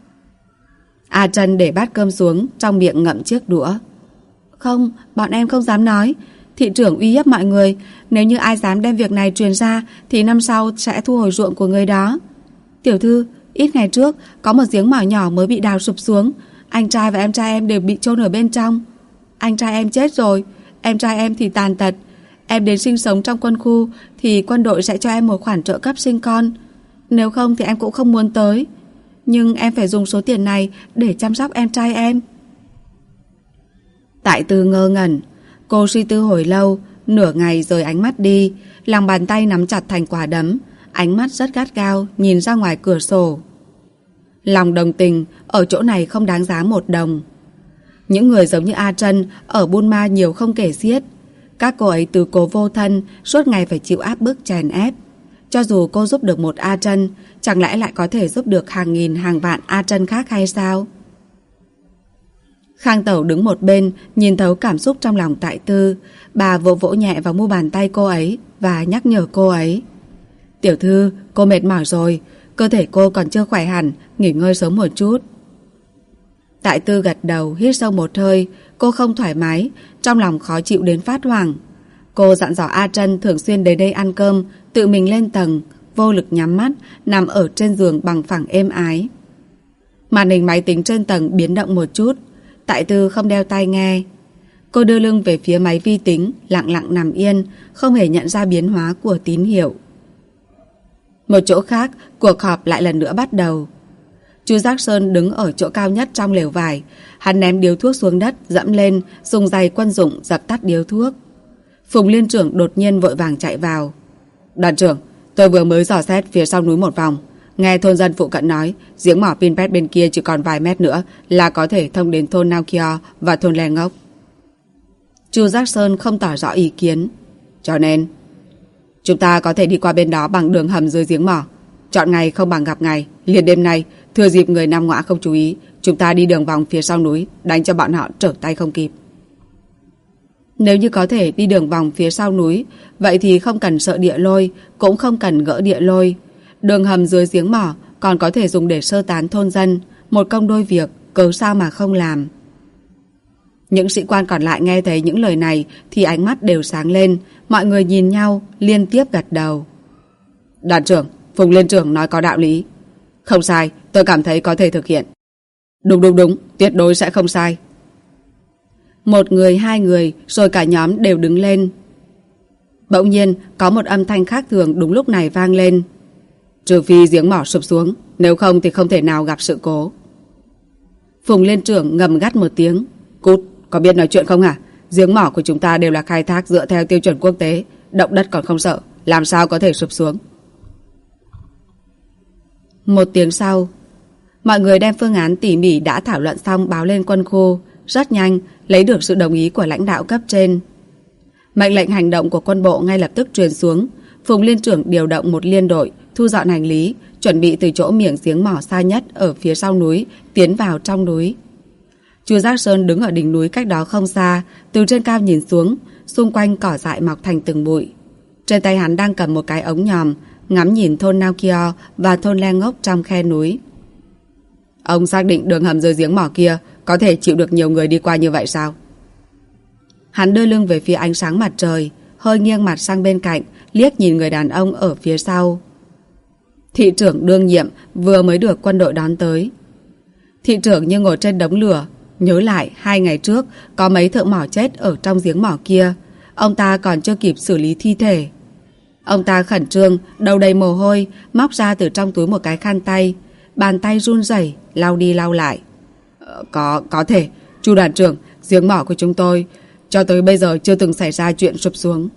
A Trân để bát cơm xuống, trong miệng ngậm chiếc đũa. Không, bọn em không dám nói. Thị trưởng uy hiếp mọi người, nếu như ai dám đem việc này truyền ra thì năm sau sẽ thu hồi ruộng của người đó. Tiểu thư, ít ngày trước có một giếng mỏ nhỏ mới bị đào sụp xuống, anh trai và em trai em đều bị chôn ở bên trong. Anh trai em chết rồi, em trai em thì tàn tật. Em đến sinh sống trong quân khu thì quân đội sẽ cho em một khoản trợ cấp sinh con. Nếu không thì em cũng không muốn tới. Nhưng em phải dùng số tiền này để chăm sóc em trai em. Tại Tư ngơ ngẩn. Cô suy tư hồi lâu, nửa ngày rời ánh mắt đi, lòng bàn tay nắm chặt thành quả đấm, ánh mắt rất gắt gao nhìn ra ngoài cửa sổ. Lòng đồng tình ở chỗ này không đáng giá 1 đồng. Những người giống như A Trân ở Burma nhiều không kể xiết. Các cô ấy từ cố vô thân, suốt ngày phải chịu áp bức chèn ép. Cho dù cô giúp được một A Trân, chẳng lẽ lại có thể giúp được hàng nghìn hàng vạn A Trân khác hay sao? Khang Tẩu đứng một bên, nhìn thấu cảm xúc trong lòng Tại Tư. Bà vỗ vỗ nhẹ vào mu bàn tay cô ấy và nhắc nhở cô ấy. Tiểu thư, cô mệt mỏi rồi, cơ thể cô còn chưa khỏe hẳn, nghỉ ngơi sớm một chút. Tại Tư gật đầu, hít sâu một hơi. Cô không thoải mái, trong lòng khó chịu đến phát hoảng. Cô dặn dò A Trân thường xuyên đến đây ăn cơm, tự mình lên tầng, vô lực nhắm mắt, nằm ở trên giường bằng phẳng êm ái. Màn hình máy tính trên tầng biến động một chút. Tại Tư không đeo tai nghe. Cô đưa lưng về phía máy vi tính, lặng lặng nằm yên, không hề nhận ra biến hóa của tín hiệu. Một chỗ khác, cuộc họp lại lần nữa bắt đầu. Chu Giác Sơn đứng ở chỗ cao nhất trong lều vải. Hắn ném điếu thuốc xuống đất, dẫm lên, dùng giày quân dụng dập tắt điếu thuốc. Phùng Liên trưởng đột nhiên vội vàng chạy vào. Đoàn trưởng, tôi vừa mới dò xét phía sau núi một vòng. Nghe thôn dân phụ cận nói, giếng mỏ Pinpet bên kia chỉ còn vài mét nữa là có thể thông đến thôn Naokio và thôn Le Ngốc. Chu Giác Sơn không tỏ rõ ý kiến. Cho nên, chúng ta có thể đi qua bên đó bằng đường hầm dưới giếng mỏ. Chọn ngày không bằng gặp ngày. Liền đêm nay, thừa dịp người Nam Ngõa không chú ý, chúng ta đi đường vòng phía sau núi, đánh cho bọn họ trở tay không kịp. Nếu như có thể đi đường vòng phía sau núi, vậy thì không cần sợ địa lôi, cũng không cần gỡ địa lôi. Đường hầm dưới giếng mỏ còn có thể dùng để sơ tán thôn dân, một công đôi việc, cớ sao mà không làm. Những sĩ quan còn lại nghe thấy những lời này thì ánh mắt đều sáng lên, mọi người nhìn nhau, liên tiếp gật đầu. Đoàn trưởng, Phùng Liên trưởng nói có đạo lý. Không sai, tôi cảm thấy có thể thực hiện. Đúng, tuyệt đối sẽ không sai. Một người, hai người, rồi cả nhóm đều đứng lên. Bỗng nhiên, có một âm thanh khác thường đúng lúc này vang lên. Trừ phi giếng mỏ sụp xuống, nếu không thì không thể nào gặp sự cố. Phùng Liên trưởng ngầm gắt một tiếng. Cút, có biết nói chuyện không hả? Giếng mỏ của chúng ta đều là khai thác dựa theo tiêu chuẩn quốc tế, động đất còn không sợ, làm sao có thể sụp xuống. Một tiếng sau, mọi người đem phương án tỉ mỉ đã thảo luận xong báo lên quân khu. Rất nhanh, lấy được sự đồng ý của lãnh đạo cấp trên. Mệnh lệnh hành động của quân bộ ngay lập tức truyền xuống. Phùng Liên trưởng điều động một liên đội, thu dọn hành lý, chuẩn bị từ chỗ miệng giếng mỏ xa nhất ở phía sau núi, tiến vào trong núi. Chu Giác Sơn đứng ở đỉnh núi cách đó không xa, từ trên cao nhìn xuống, xung quanh cỏ dại mọc thành từng bụi. Trên tay hắn đang cầm một cái ống nhòm, ngắm nhìn thôn Naokio và thôn Le Ngốc trong khe núi. Ông xác định đường hầm dưới giếng mỏ kia có thể chịu được nhiều người đi qua như vậy sao? Hắn đưa lưng về phía ánh sáng mặt trời, hơi nghiêng mặt sang bên cạnh, liếc nhìn người đàn ông ở phía sau. Thị trưởng đương nhiệm vừa mới được quân đội đón tới. Thị trưởng như ngồi trên đống lửa, nhớ lại 2 ngày trước có mấy thợ mỏ chết ở trong giếng mỏ kia. Ông ta còn chưa kịp xử lý thi thể. Ông ta khẩn trương, đầu đầy mồ hôi, móc ra từ trong túi một cái khăn tay. Bàn tay run rẩy, lau đi lau lại. Có thể, Chu đoàn trưởng, giếng mỏ của chúng tôi cho tới bây giờ chưa từng xảy ra chuyện sụp xuống.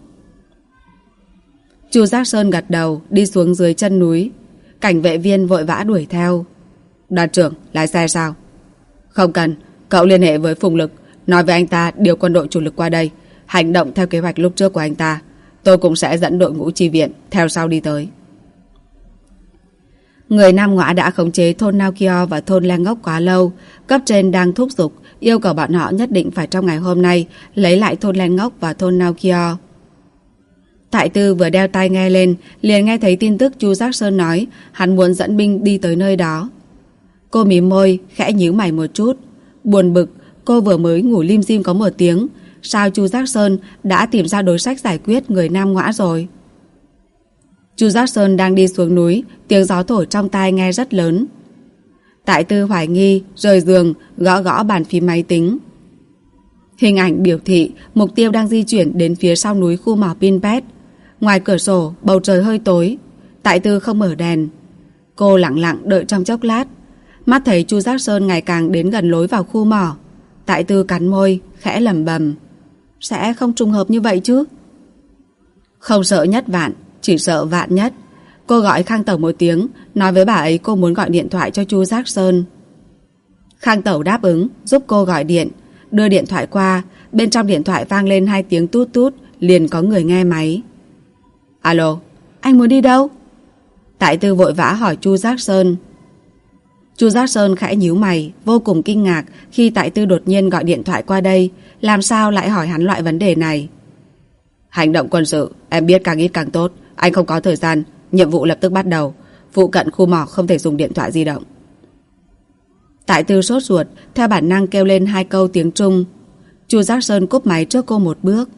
Chu Giác Sơn gật đầu, đi xuống dưới chân núi. Cảnh vệ viên vội vã đuổi theo. Đoàn trưởng, lái xe sao? Không cần, cậu liên hệ với Phùng Lực, nói với anh ta điều quân đội chủ lực qua đây, hành động theo kế hoạch lúc trước của anh ta. Tôi cũng sẽ dẫn đội ngũ chi viện theo sau đi tới. Người Nam Ngõa đã khống chế thôn Naokio và thôn Le Ngốc quá lâu. Cấp trên đang thúc giục, yêu cầu bọn họ nhất định phải trong ngày hôm nay lấy lại thôn Le Ngốc và thôn Naokio. Tại Tư vừa đeo tai nghe lên, liền nghe thấy tin tức Chu Giác Sơn nói hắn muốn dẫn binh đi tới nơi đó. Cô mím môi, khẽ nhíu mày một chút. Buồn bực, cô vừa mới ngủ lim dim có một tiếng. Sao Chu Giác Sơn đã tìm ra đối sách giải quyết người Nam Ngõa rồi? Chu Giác Sơn đang đi xuống núi, tiếng gió thổi trong tai nghe rất lớn. Tại Tư hoài nghi, rời giường, gõ gõ bàn phím máy tính. Hình ảnh biểu thị mục tiêu đang di chuyển đến phía sau núi khu mỏ Pinpet. Ngoài cửa sổ, bầu trời hơi tối. Tại Tư không mở đèn. Cô lặng lặng đợi trong chốc lát. Mắt thấy Chu Giác Sơn ngày càng đến gần lối vào khu mỏ. Tại Tư cắn môi, khẽ lẩm bẩm. Sẽ không trùng hợp như vậy chứ? Không sợ nhất vạn, chỉ sợ vạn nhất. Cô gọi Khang Tẩu một tiếng, nói với bà ấy cô muốn gọi điện thoại cho Chu Giác Sơn. Khang Tẩu đáp ứng, giúp cô gọi điện. Đưa điện thoại qua, bên trong điện thoại vang lên 2 tiếng tút tút, liền có người nghe máy. Alo, anh muốn đi đâu? Tại Tư vội vã hỏi Chu Giác Sơn. Chu Giác Sơn khẽ nhíu mày, vô cùng kinh ngạc khi Tại Tư đột nhiên gọi điện thoại qua đây. Làm sao lại hỏi hắn loại vấn đề này? Hành động quân sự, em biết càng ít càng tốt. Anh không có thời gian, nhiệm vụ lập tức bắt đầu. Phụ cận khu mỏ không thể dùng điện thoại di động. Tại Tư sốt ruột, theo bản năng kêu lên 2 câu tiếng Trung. Chu Giác Sơn cúp máy trước cô một bước.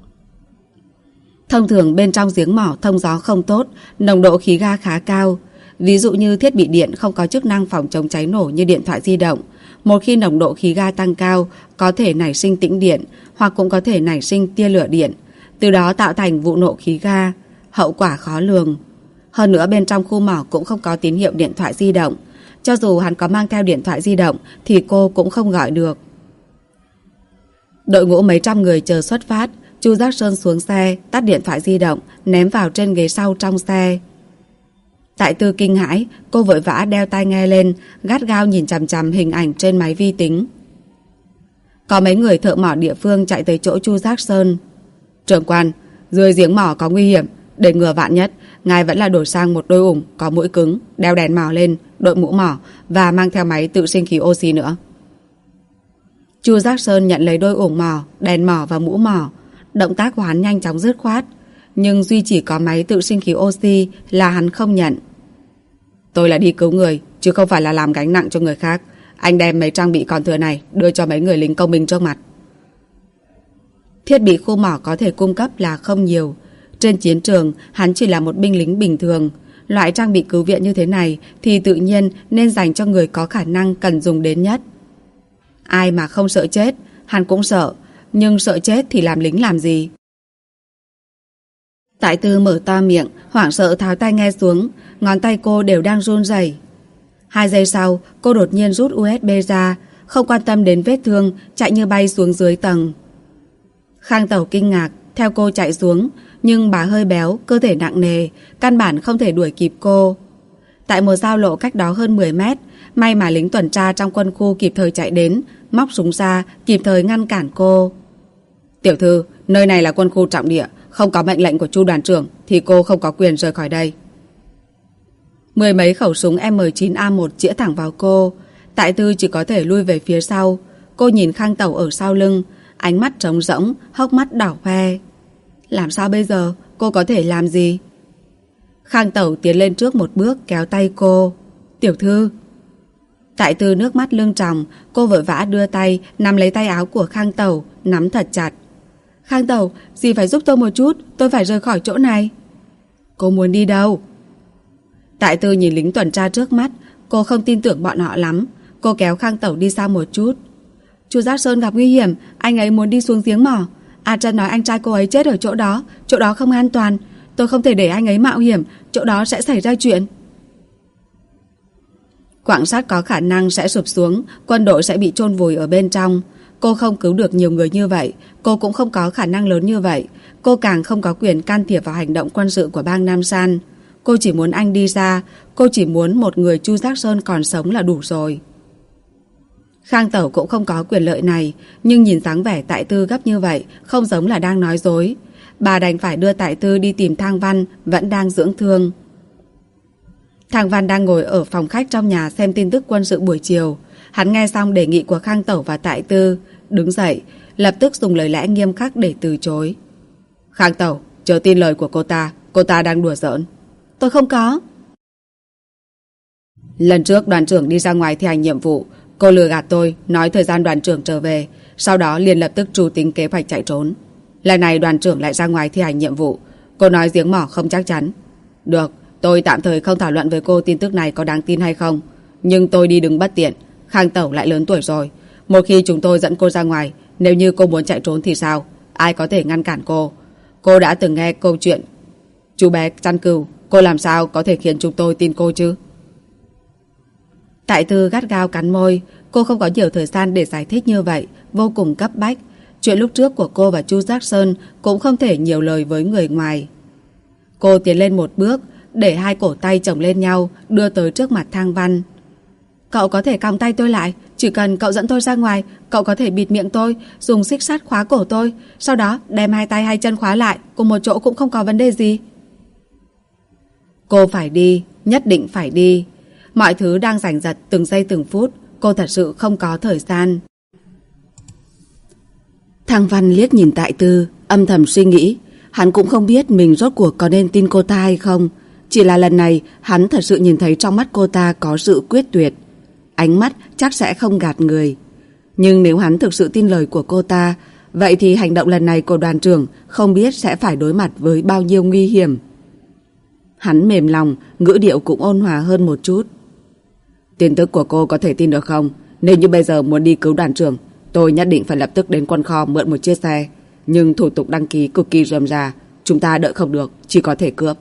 Thông thường bên trong giếng mỏ thông gió không tốt, nồng độ khí ga khá cao. Ví dụ như thiết bị điện không có chức năng phòng chống cháy nổ như điện thoại di động. Một khi nồng độ khí ga tăng cao, có thể nảy sinh tĩnh điện, hoặc cũng có thể nảy sinh tia lửa điện, từ đó tạo thành vụ nổ khí ga. Hậu quả khó lường. Hơn nữa bên trong khu mỏ cũng không có tín hiệu điện thoại di động. Cho dù hắn có mang theo điện thoại di động thì cô cũng không gọi được. Đội ngũ mấy trăm người chờ xuất phát. Chu Giác Sơn xuống xe, tắt điện thoại di động, ném vào trên ghế sau trong xe. Tại Tư kinh hãi, cô vội vã đeo tai nghe lên, gắt gao nhìn chằm chằm hình ảnh trên máy vi tính. Có mấy người thợ mỏ địa phương chạy tới chỗ Chu Giác Sơn. Trưởng quan, dưới giếng mỏ có nguy hiểm, để ngừa vạn nhất, ngài vẫn là đổi sang một đôi ủng có mũi cứng, đeo đèn mỏ lên, đội mũ mỏ và mang theo máy tự sinh khí oxy nữa. Chu Giác Sơn nhận lấy đôi ủng mỏ, đèn mỏ và mũ mỏ. Động tác của hắn nhanh chóng dứt khoát, nhưng duy chỉ có máy tự sinh khí oxy là hắn không nhận. Tôi là đi cứu người, chứ không phải là làm gánh nặng cho người khác. Anh đem mấy trang bị còn thừa này đưa cho mấy người lính công binh trước mặt. Thiết bị khu mỏ có thể cung cấp là không nhiều. Trên chiến trường, hắn chỉ là một binh lính bình thường. Loại trang bị cứu viện như thế này thì tự nhiên nên dành cho người có khả năng cần dùng đến nhất. Ai mà không sợ chết, hắn cũng sợ. Nhưng sợ chết thì làm lính làm gì? Tại Tư mở to miệng, hoảng sợ tháo tai nghe xuống. Ngón tay cô đều đang run rẩy. 2 giây sau, cô đột nhiên rút USB ra, không quan tâm đến vết thương, chạy như bay xuống dưới tầng. Khang Tẩu kinh ngạc, theo cô chạy xuống, nhưng bà hơi béo, cơ thể nặng nề, căn bản không thể đuổi kịp cô. Tại một giao lộ cách đó hơn 10 mét, may mà lính tuần tra trong quân khu kịp thời chạy đến, móc súng ra, kịp thời ngăn cản cô. Tiểu thư, nơi này là quân khu trọng địa, không có mệnh lệnh của Chu đoàn trưởng thì cô không có quyền rời khỏi đây. 10 mấy khẩu súng M9A1 chĩa thẳng vào cô. Tại Tư chỉ có thể lui về phía sau. Cô nhìn Khang Tẩu ở sau lưng, ánh mắt trống rỗng, hốc mắt đỏ hoe. Làm sao bây giờ? Cô có thể làm gì? Khang Tẩu tiến lên trước một bước kéo tay cô. Tiểu thư. Tại Tư nước mắt lưng tròng, cô vội vã đưa tay nắm lấy tay áo của Khang Tẩu, nắm thật chặt. Khang Tẩu, dì phải giúp tôi một chút, tôi phải rời khỏi chỗ này. Cô muốn đi đâu? Tại Tư nhìn lính tuần tra trước mắt, cô không tin tưởng bọn họ lắm. Cô kéo Khang Tẩu đi xa một chút. Chu Giác Sơn gặp nguy hiểm, anh ấy muốn đi xuống giếng mỏ. A Trân nói anh trai cô ấy chết ở chỗ đó không an toàn. Tôi không thể để anh ấy mạo hiểm, chỗ đó sẽ xảy ra chuyện. Quặng sắt có khả năng sẽ sụp xuống, quân đội sẽ bị chôn vùi ở bên trong. Cô không cứu được nhiều người như vậy, cô cũng không có khả năng lớn như vậy. Cô càng không có quyền can thiệp vào hành động quân sự của bang Nam San. Cô chỉ muốn anh đi ra, cô chỉ muốn một người Chu Giác Sơn còn sống là đủ rồi. Khang Tẩu cũng không có quyền lợi này, nhưng nhìn dáng vẻ Tại Tư gấp như vậy, không giống là đang nói dối. Bà đành phải đưa Tại Tư đi tìm Thang Văn, vẫn đang dưỡng thương. Thang Văn đang ngồi ở phòng khách trong nhà xem tin tức quân sự buổi chiều. Hắn nghe xong đề nghị của Khang Tẩu và Tại Tư, đứng dậy, lập tức dùng lời lẽ nghiêm khắc để từ chối. Khang Tẩu, chờ tin lời của cô ta đang đùa giỡn. Tôi không có. Lần trước đoàn trưởng đi ra ngoài thi hành nhiệm vụ, cô lừa gạt tôi, nói thời gian đoàn trưởng trở về, sau đó liền lập tức trù tính kế hoạch chạy trốn. Lần này đoàn trưởng lại ra ngoài thi hành nhiệm vụ, cô nói giếng mỏ không chắc chắn. Được, tôi tạm thời không thảo luận với cô tin tức này có đáng tin hay không, nhưng tôi đi đứng bất tiện. Khang Tẩu lại lớn tuổi rồi, một khi chúng tôi dẫn cô ra ngoài, nếu như cô muốn chạy trốn thì sao? Ai có thể ngăn cản cô? Cô đã từng nghe câu chuyện chú bé chăn cừu, cô làm sao có thể khiến chúng tôi tin cô chứ? Tại Tư gắt gao cắn môi. Cô không có nhiều thời gian để giải thích như vậy, vô cùng cấp bách. Chuyện lúc trước của cô và Chu Giác Sơn cũng không thể nhiều lời với người ngoài. Cô tiến lên một bước, để 2 cổ tay chồng lên nhau, đưa tới trước mặt Thang Văn. Cậu có thể còng tay tôi lại, chỉ cần cậu dẫn tôi ra ngoài, cậu có thể bịt miệng tôi, dùng xích sắt khóa cổ tôi, sau đó đem 2 tay 2 chân khóa lại, cùng một chỗ cũng không có vấn đề gì. Cô phải đi, Nhất định phải đi. Mọi thứ đang giành giật từng giây từng phút. Cô thật sự không có thời gian. Thang Văn liếc nhìn Tại Tư, âm thầm suy nghĩ. Hắn cũng không biết mình rốt cuộc có nên tin cô ta hay không. Chỉ là lần này hắn thật sự nhìn thấy trong mắt cô ta có sự quyết tuyệt. Ánh mắt chắc sẽ không gạt người. Nhưng nếu hắn thực sự tin lời của cô ta, vậy thì hành động lần này của đoàn trưởng không biết sẽ phải đối mặt với bao nhiêu nguy hiểm. Hắn mềm lòng, ngữ điệu cũng ôn hòa hơn một chút. Tin tức của cô có thể tin được không? Nếu như bây giờ muốn đi cứu đoàn trưởng, tôi nhất định phải lập tức đến quân kho mượn một chiếc xe. Nhưng thủ tục đăng ký cực kỳ rườm rà, chúng ta đợi không được, chỉ có thể cướp.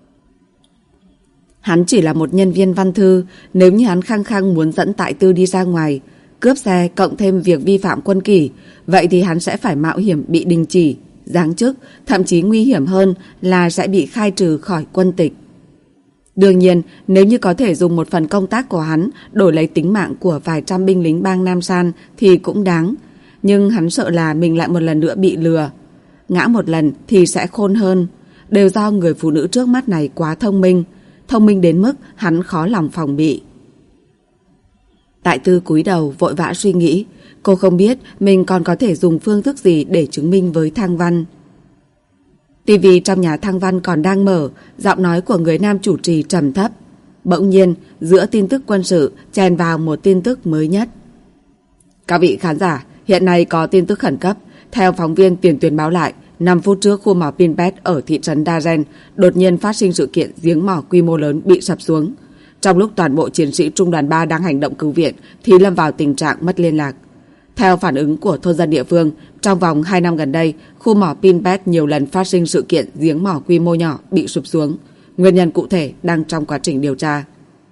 Hắn chỉ là một nhân viên văn thư. Nếu như hắn khăng khăng muốn dẫn Tại Tư đi ra ngoài, cướp xe cộng thêm việc vi phạm quân kỷ, vậy thì hắn sẽ phải mạo hiểm bị đình chỉ, giáng chức, thậm chí nguy hiểm hơn là sẽ bị khai trừ khỏi quân tịch. Đương nhiên, nếu như có thể dùng một phần công tác của hắn đổi lấy tính mạng của vài trăm binh lính bang Nam San thì cũng đáng. Nhưng hắn sợ là mình lại một lần nữa bị lừa. Ngã một lần thì sẽ khôn hơn. Đều do người phụ nữ trước mắt này quá thông minh. Thông minh đến mức hắn khó lòng phòng bị. Tại Tư cúi đầu vội vã suy nghĩ. Cô không biết mình còn có thể dùng phương thức gì để chứng minh với Thang Văn. TV trong nhà Thang Văn còn đang mở, giọng nói của người nam chủ trì trầm thấp. Bỗng nhiên, giữa tin tức quân sự chèn vào một tin tức mới nhất. Các vị khán giả, hiện nay có tin tức khẩn cấp. Theo phóng viên tiền tuyến báo lại, 5 phút trước khu mỏ Pinpet ở thị trấn Dagen đột nhiên phát sinh sự kiện giếng mỏ quy mô lớn bị sập xuống. Trong lúc toàn bộ chiến sĩ Trung đoàn 3 đang hành động cứu viện thì lâm vào tình trạng mất liên lạc. Theo phản ứng của thôn dân địa phương, trong vòng 2 năm gần đây, khu mỏ Pinpet nhiều lần phát sinh sự kiện giếng mỏ quy mô nhỏ bị sụp xuống. Nguyên nhân cụ thể đang trong quá trình điều tra.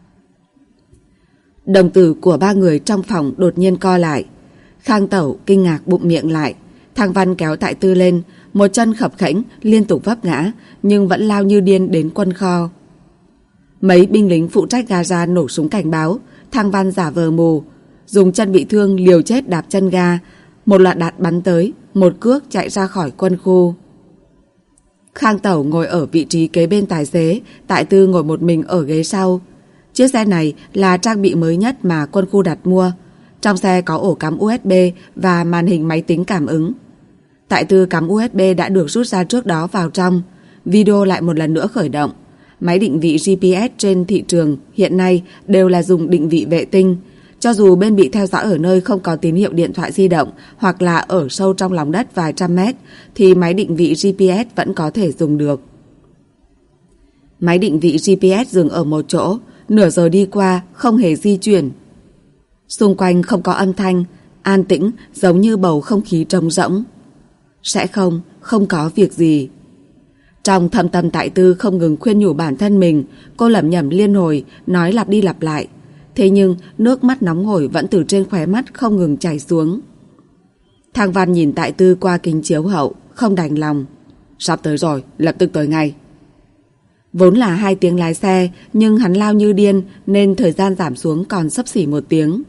Đồng tử của ba người trong phòng đột nhiên co lại. Khang Tẩu kinh ngạc bụng miệng lại. Thang Văn kéo Tại Tư lên, một chân khập khẽnh liên tục vấp ngã, nhưng vẫn lao như điên đến quân kho. Mấy binh lính phụ trách Gaza nổ súng cảnh báo. Thang Văn giả vờ mù, dùng chân bị thương liều chết đạp chân ga. Một loạt đạn bắn tới, một cước chạy ra khỏi quân khu. Khang Tẩu ngồi ở vị trí kế bên tài xế, Tại Tư ngồi một mình ở ghế sau. Chiếc xe này là trang bị mới nhất mà quân khu đặt mua. Trong xe có ổ cắm USB và màn hình máy tính cảm ứng. Tại Tư cắm USB đã được rút ra trước đó vào trong. Video lại một lần nữa khởi động. Máy định vị GPS trên thị trường hiện nay đều là dùng định vị vệ tinh. Cho dù bên bị theo dõi ở nơi không có tín hiệu điện thoại di động hoặc là ở sâu trong lòng đất vài trăm mét thì máy định vị GPS vẫn có thể dùng được. Máy định vị GPS dừng ở một chỗ, nửa giờ đi qua không hề di chuyển. Xung quanh không có âm thanh, an tĩnh giống như bầu không khí trống rỗng. Sẽ không có việc gì. Trong thâm tâm Tại Tư không ngừng khuyên nhủ bản thân mình, cô lẩm nhẩm liên hồi, nói lặp đi lặp lại. Thế nhưng nước mắt nóng hổi vẫn từ trên khóe mắt không ngừng chảy xuống. Thang Văn nhìn Tại Tư qua kính chiếu hậu, không đành lòng. Sắp tới rồi, lập tức tới ngay. Vốn là 2 tiếng lái xe, nhưng hắn lao như điên nên thời gian giảm xuống còn xấp xỉ 1 tiếng.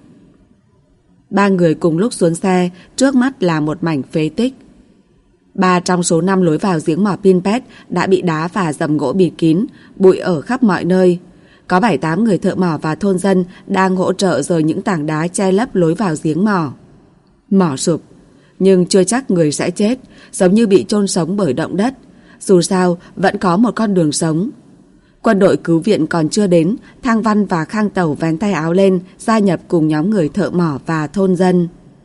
3 người cùng lúc xuống xe, trước mắt là một mảnh phế tích. 3 trong số 5 lối vào giếng mỏ Pinpet đã bị đá và dầm gỗ bịt kín, bụi ở khắp mọi nơi. Có 7-8 người thợ mỏ và thôn dân đang hỗ trợ rời những tảng đá che lấp lối vào giếng mỏ. Mỏ sụp, nhưng chưa chắc người sẽ chết, giống như bị chôn sống bởi động đất. Dù sao, vẫn có một con đường sống. Quân đội cứu viện còn chưa đến, Thang Văn và Khang Tẩu vén tay áo lên, gia nhập cùng nhóm người thợ mỏ và thôn dân.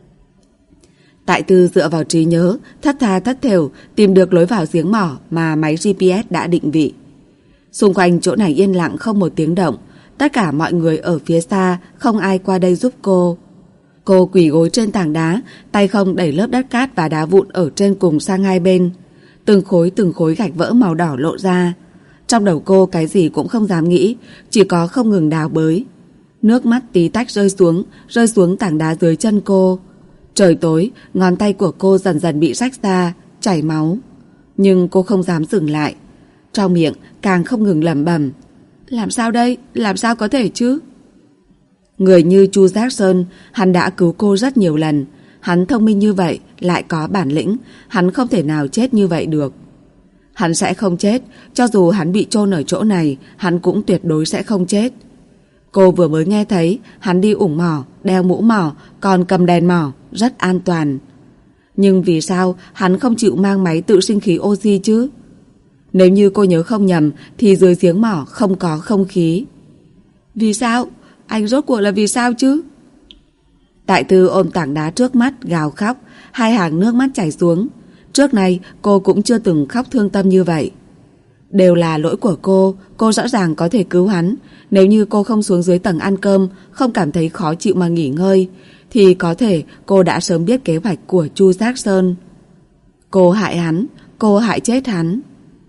Tại Tư dựa vào trí nhớ, thất tha thất thểu tìm được lối vào giếng mỏ mà máy GPS đã định vị. Xung quanh chỗ này yên lặng không một tiếng động, tất cả mọi người ở phía xa không ai qua đây giúp cô. Cô quỳ gối trên tảng đá, tay không đẩy lớp đất cát và đá vụn ở trên cùng sang hai bên. Từng khối gạch vỡ màu đỏ lộ ra. Trong đầu cô cái gì cũng không dám nghĩ, chỉ có không ngừng đào bới. Nước mắt tí tách rơi xuống tảng đá dưới chân cô. Trời tối, ngón tay của cô dần dần bị rách ra, chảy máu. Nhưng cô không dám dừng lại. Trong miệng càng không ngừng lẩm bẩm. Làm sao đây? Làm sao có thể chứ? Người như Chu Giác Sơn, hắn đã cứu cô rất nhiều lần. Hắn thông minh như vậy, lại có bản lĩnh, hắn không thể nào chết như vậy được. Hắn sẽ không chết, cho dù hắn bị chôn ở chỗ này, hắn cũng tuyệt đối sẽ không chết. Cô vừa mới nghe thấy hắn đi ủng mỏ, đeo mũ mỏ, còn cầm đèn mỏ, rất an toàn. Nhưng vì sao hắn không chịu mang máy tự sinh khí oxy chứ? Nếu như cô nhớ không nhầm thì dưới giếng mỏ không có không khí. Vì sao? Anh rốt cuộc là vì sao chứ? Tại Tư ôm tảng đá trước mắt gào khóc, hai hàng nước mắt chảy xuống. Trước này cô cũng chưa từng khóc thương tâm như vậy. Đều là lỗi của cô rõ ràng có thể cứu hắn. Nếu như cô không xuống dưới tầng ăn cơm, không cảm thấy khó chịu mà nghỉ ngơi, thì có thể cô đã sớm biết kế hoạch của Chu Giác Sơn. Cô hại hắn, cô hại chết hắn.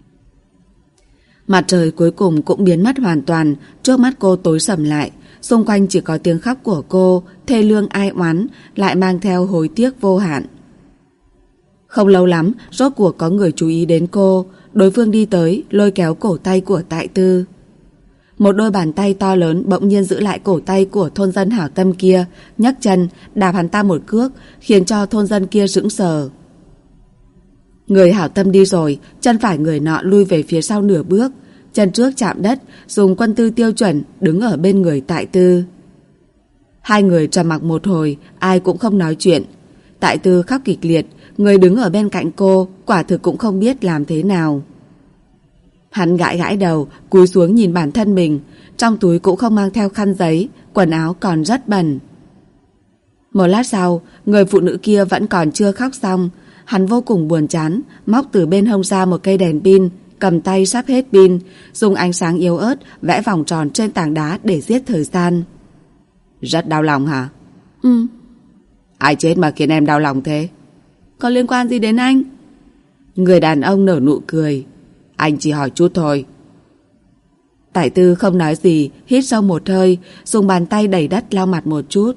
Mặt trời cuối cùng cũng biến mất hoàn toàn, trước mắt cô tối sầm lại, xung quanh chỉ có tiếng khóc của cô, thê lương ai oán, lại mang theo hối tiếc vô hạn. Không lâu lắm, rốt cuộc có người chú ý đến cô, đối phương đi tới, lôi kéo cổ tay của Tại Tư. Một đôi bàn tay to lớn bỗng nhiên giữ lại cổ tay của thôn dân hảo tâm kia, nhấc chân, đạp hắn ta một cước, khiến cho thôn dân kia sững sờ. Người hảo tâm đi rồi, chân phải người nọ lui về phía sau nửa bước, chân trước chạm đất, dùng quân tư tiêu chuẩn đứng ở bên người Tại Tư. Hai người trầm mặc một hồi, ai cũng không nói chuyện. Tại Tư khóc kịch liệt, người đứng ở bên cạnh cô quả thực cũng không biết làm thế nào. Hắn gãi gãi đầu, cúi xuống nhìn bản thân mình, trong túi cũng không mang theo khăn giấy, quần áo còn rất bẩn. Một lát sau, người phụ nữ kia vẫn còn chưa khóc xong. Hắn vô cùng buồn chán, móc từ bên hông ra một cây đèn pin, cầm tay sắp hết pin, dùng ánh sáng yếu ớt vẽ vòng tròn trên tảng đá để giết thời gian. Rất đau lòng hả? Ai chết mà khiến em đau lòng thế? Có liên quan gì đến anh? Người đàn ông nở nụ cười. Anh chỉ hỏi chút thôi. Tại Tư không nói gì, hít sâu một hơi, dùng bàn tay đẩy đất lau mặt một chút.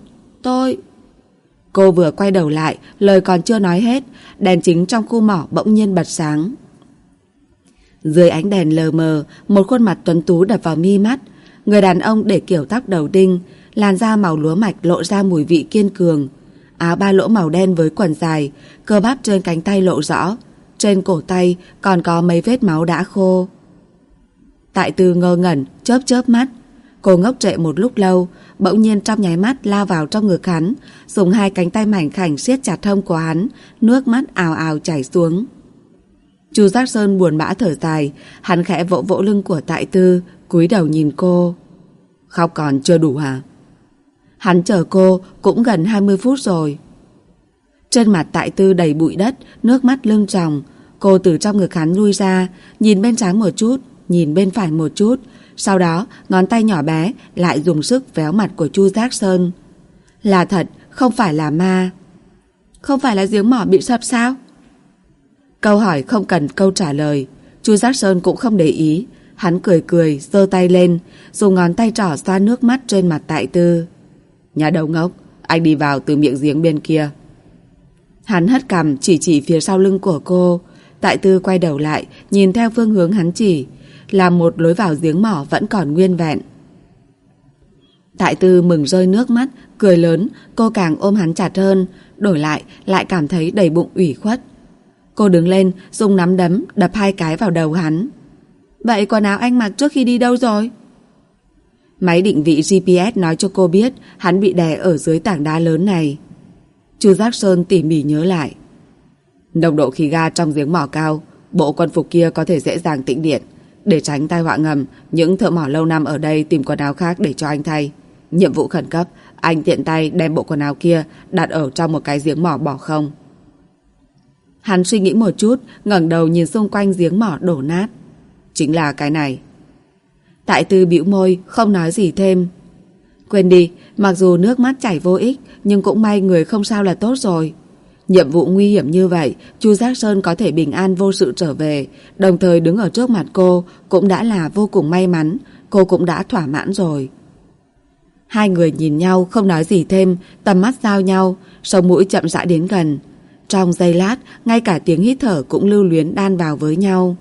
Cô vừa quay đầu lại, lời còn chưa nói hết, đèn chính trong khu mỏ bỗng nhiên bật sáng. Dưới ánh đèn lờ mờ, một khuôn mặt tuấn tú đập vào mi mắt. Người đàn ông để kiểu tóc đầu đinh, làn da màu lúa mạch lộ ra mùi vị kiên cường. Áo ba lỗ màu đen với quần dài, cơ bắp trên cánh tay lộ rõ. Trên cổ tay còn có mấy vết máu đã khô. Tại Tư ngơ ngẩn, chớp chớp mắt. Cô ngốc trệ một lúc lâu, bỗng nhiên trong nháy mắt lao vào trong ngực hắn, dùng hai cánh tay mảnh khảnh siết chặt hông của hắn, nước mắt ào ào chảy xuống. Chu Giác Sơn buồn bã thở dài, hắn khẽ vỗ vỗ lưng của Tại Tư, cúi đầu nhìn cô. Khóc còn chưa đủ hả? Hắn chờ cô cũng gần 20 phút rồi. Trên mặt Tại Tư đầy bụi đất, nước mắt lưng tròng. Cô từ trong ngực hắn lui ra, nhìn bên trái một chút, nhìn bên phải một chút. Sau đó ngón tay nhỏ bé lại dùng sức véo mặt của Chu Giác Sơn. Là thật, không phải là ma. Không phải là giếng mỏ bị sập sao? Câu hỏi không cần câu trả lời. Chu Giác Sơn cũng không để ý. Hắn cười cười, giơ tay lên, dùng ngón tay trỏ xoa nước mắt trên mặt Tại Tư. Nhà đầu ngốc, anh đi vào từ miệng giếng bên kia. Hắn hất cằm chỉ phía sau lưng của cô. Tại Tư quay đầu lại, nhìn theo phương hướng hắn chỉ, là một lối vào giếng mỏ vẫn còn nguyên vẹn. Tại Tư mừng rơi nước mắt, cười lớn. Cô càng ôm hắn chặt hơn, đổi lại cảm thấy đầy bụng ủy khuất. Cô đứng lên, dùng nắm đấm đập 2 cái vào đầu hắn. Vậy quần áo anh mặc trước khi đi đâu rồi? Máy định vị GPS nói cho cô biết hắn bị đè ở dưới tảng đá lớn này. Chu Giác Sơn tỉ mỉ nhớ lại. Nồng độ khí ga trong giếng mỏ cao, bộ quân phục kia có thể dễ dàng tĩnh điện. Để tránh tai họa ngầm, những thợ mỏ lâu năm ở đây tìm quần áo khác để cho anh thay. Nhiệm vụ khẩn cấp, anh tiện tay đem bộ quần áo kia đặt ở trong một cái giếng mỏ bỏ không. Hắn suy nghĩ một chút, ngẩng đầu nhìn xung quanh giếng mỏ đổ nát. Chính là cái này. Tại Tư bĩu môi, không nói gì thêm. Quên đi, mặc dù nước mắt chảy vô ích, nhưng cũng may người không sao là tốt rồi. Nhiệm vụ nguy hiểm như vậy, Chu Giác Sơn có thể bình an vô sự trở về, đồng thời đứng ở trước mặt cô cũng đã là vô cùng may mắn. Cô cũng đã thỏa mãn rồi. Hai người nhìn nhau không nói gì thêm, tầm mắt giao nhau, sống mũi chậm rãi đến gần. Trong giây lát, ngay cả tiếng hít thở cũng lưu luyến đan vào với nhau.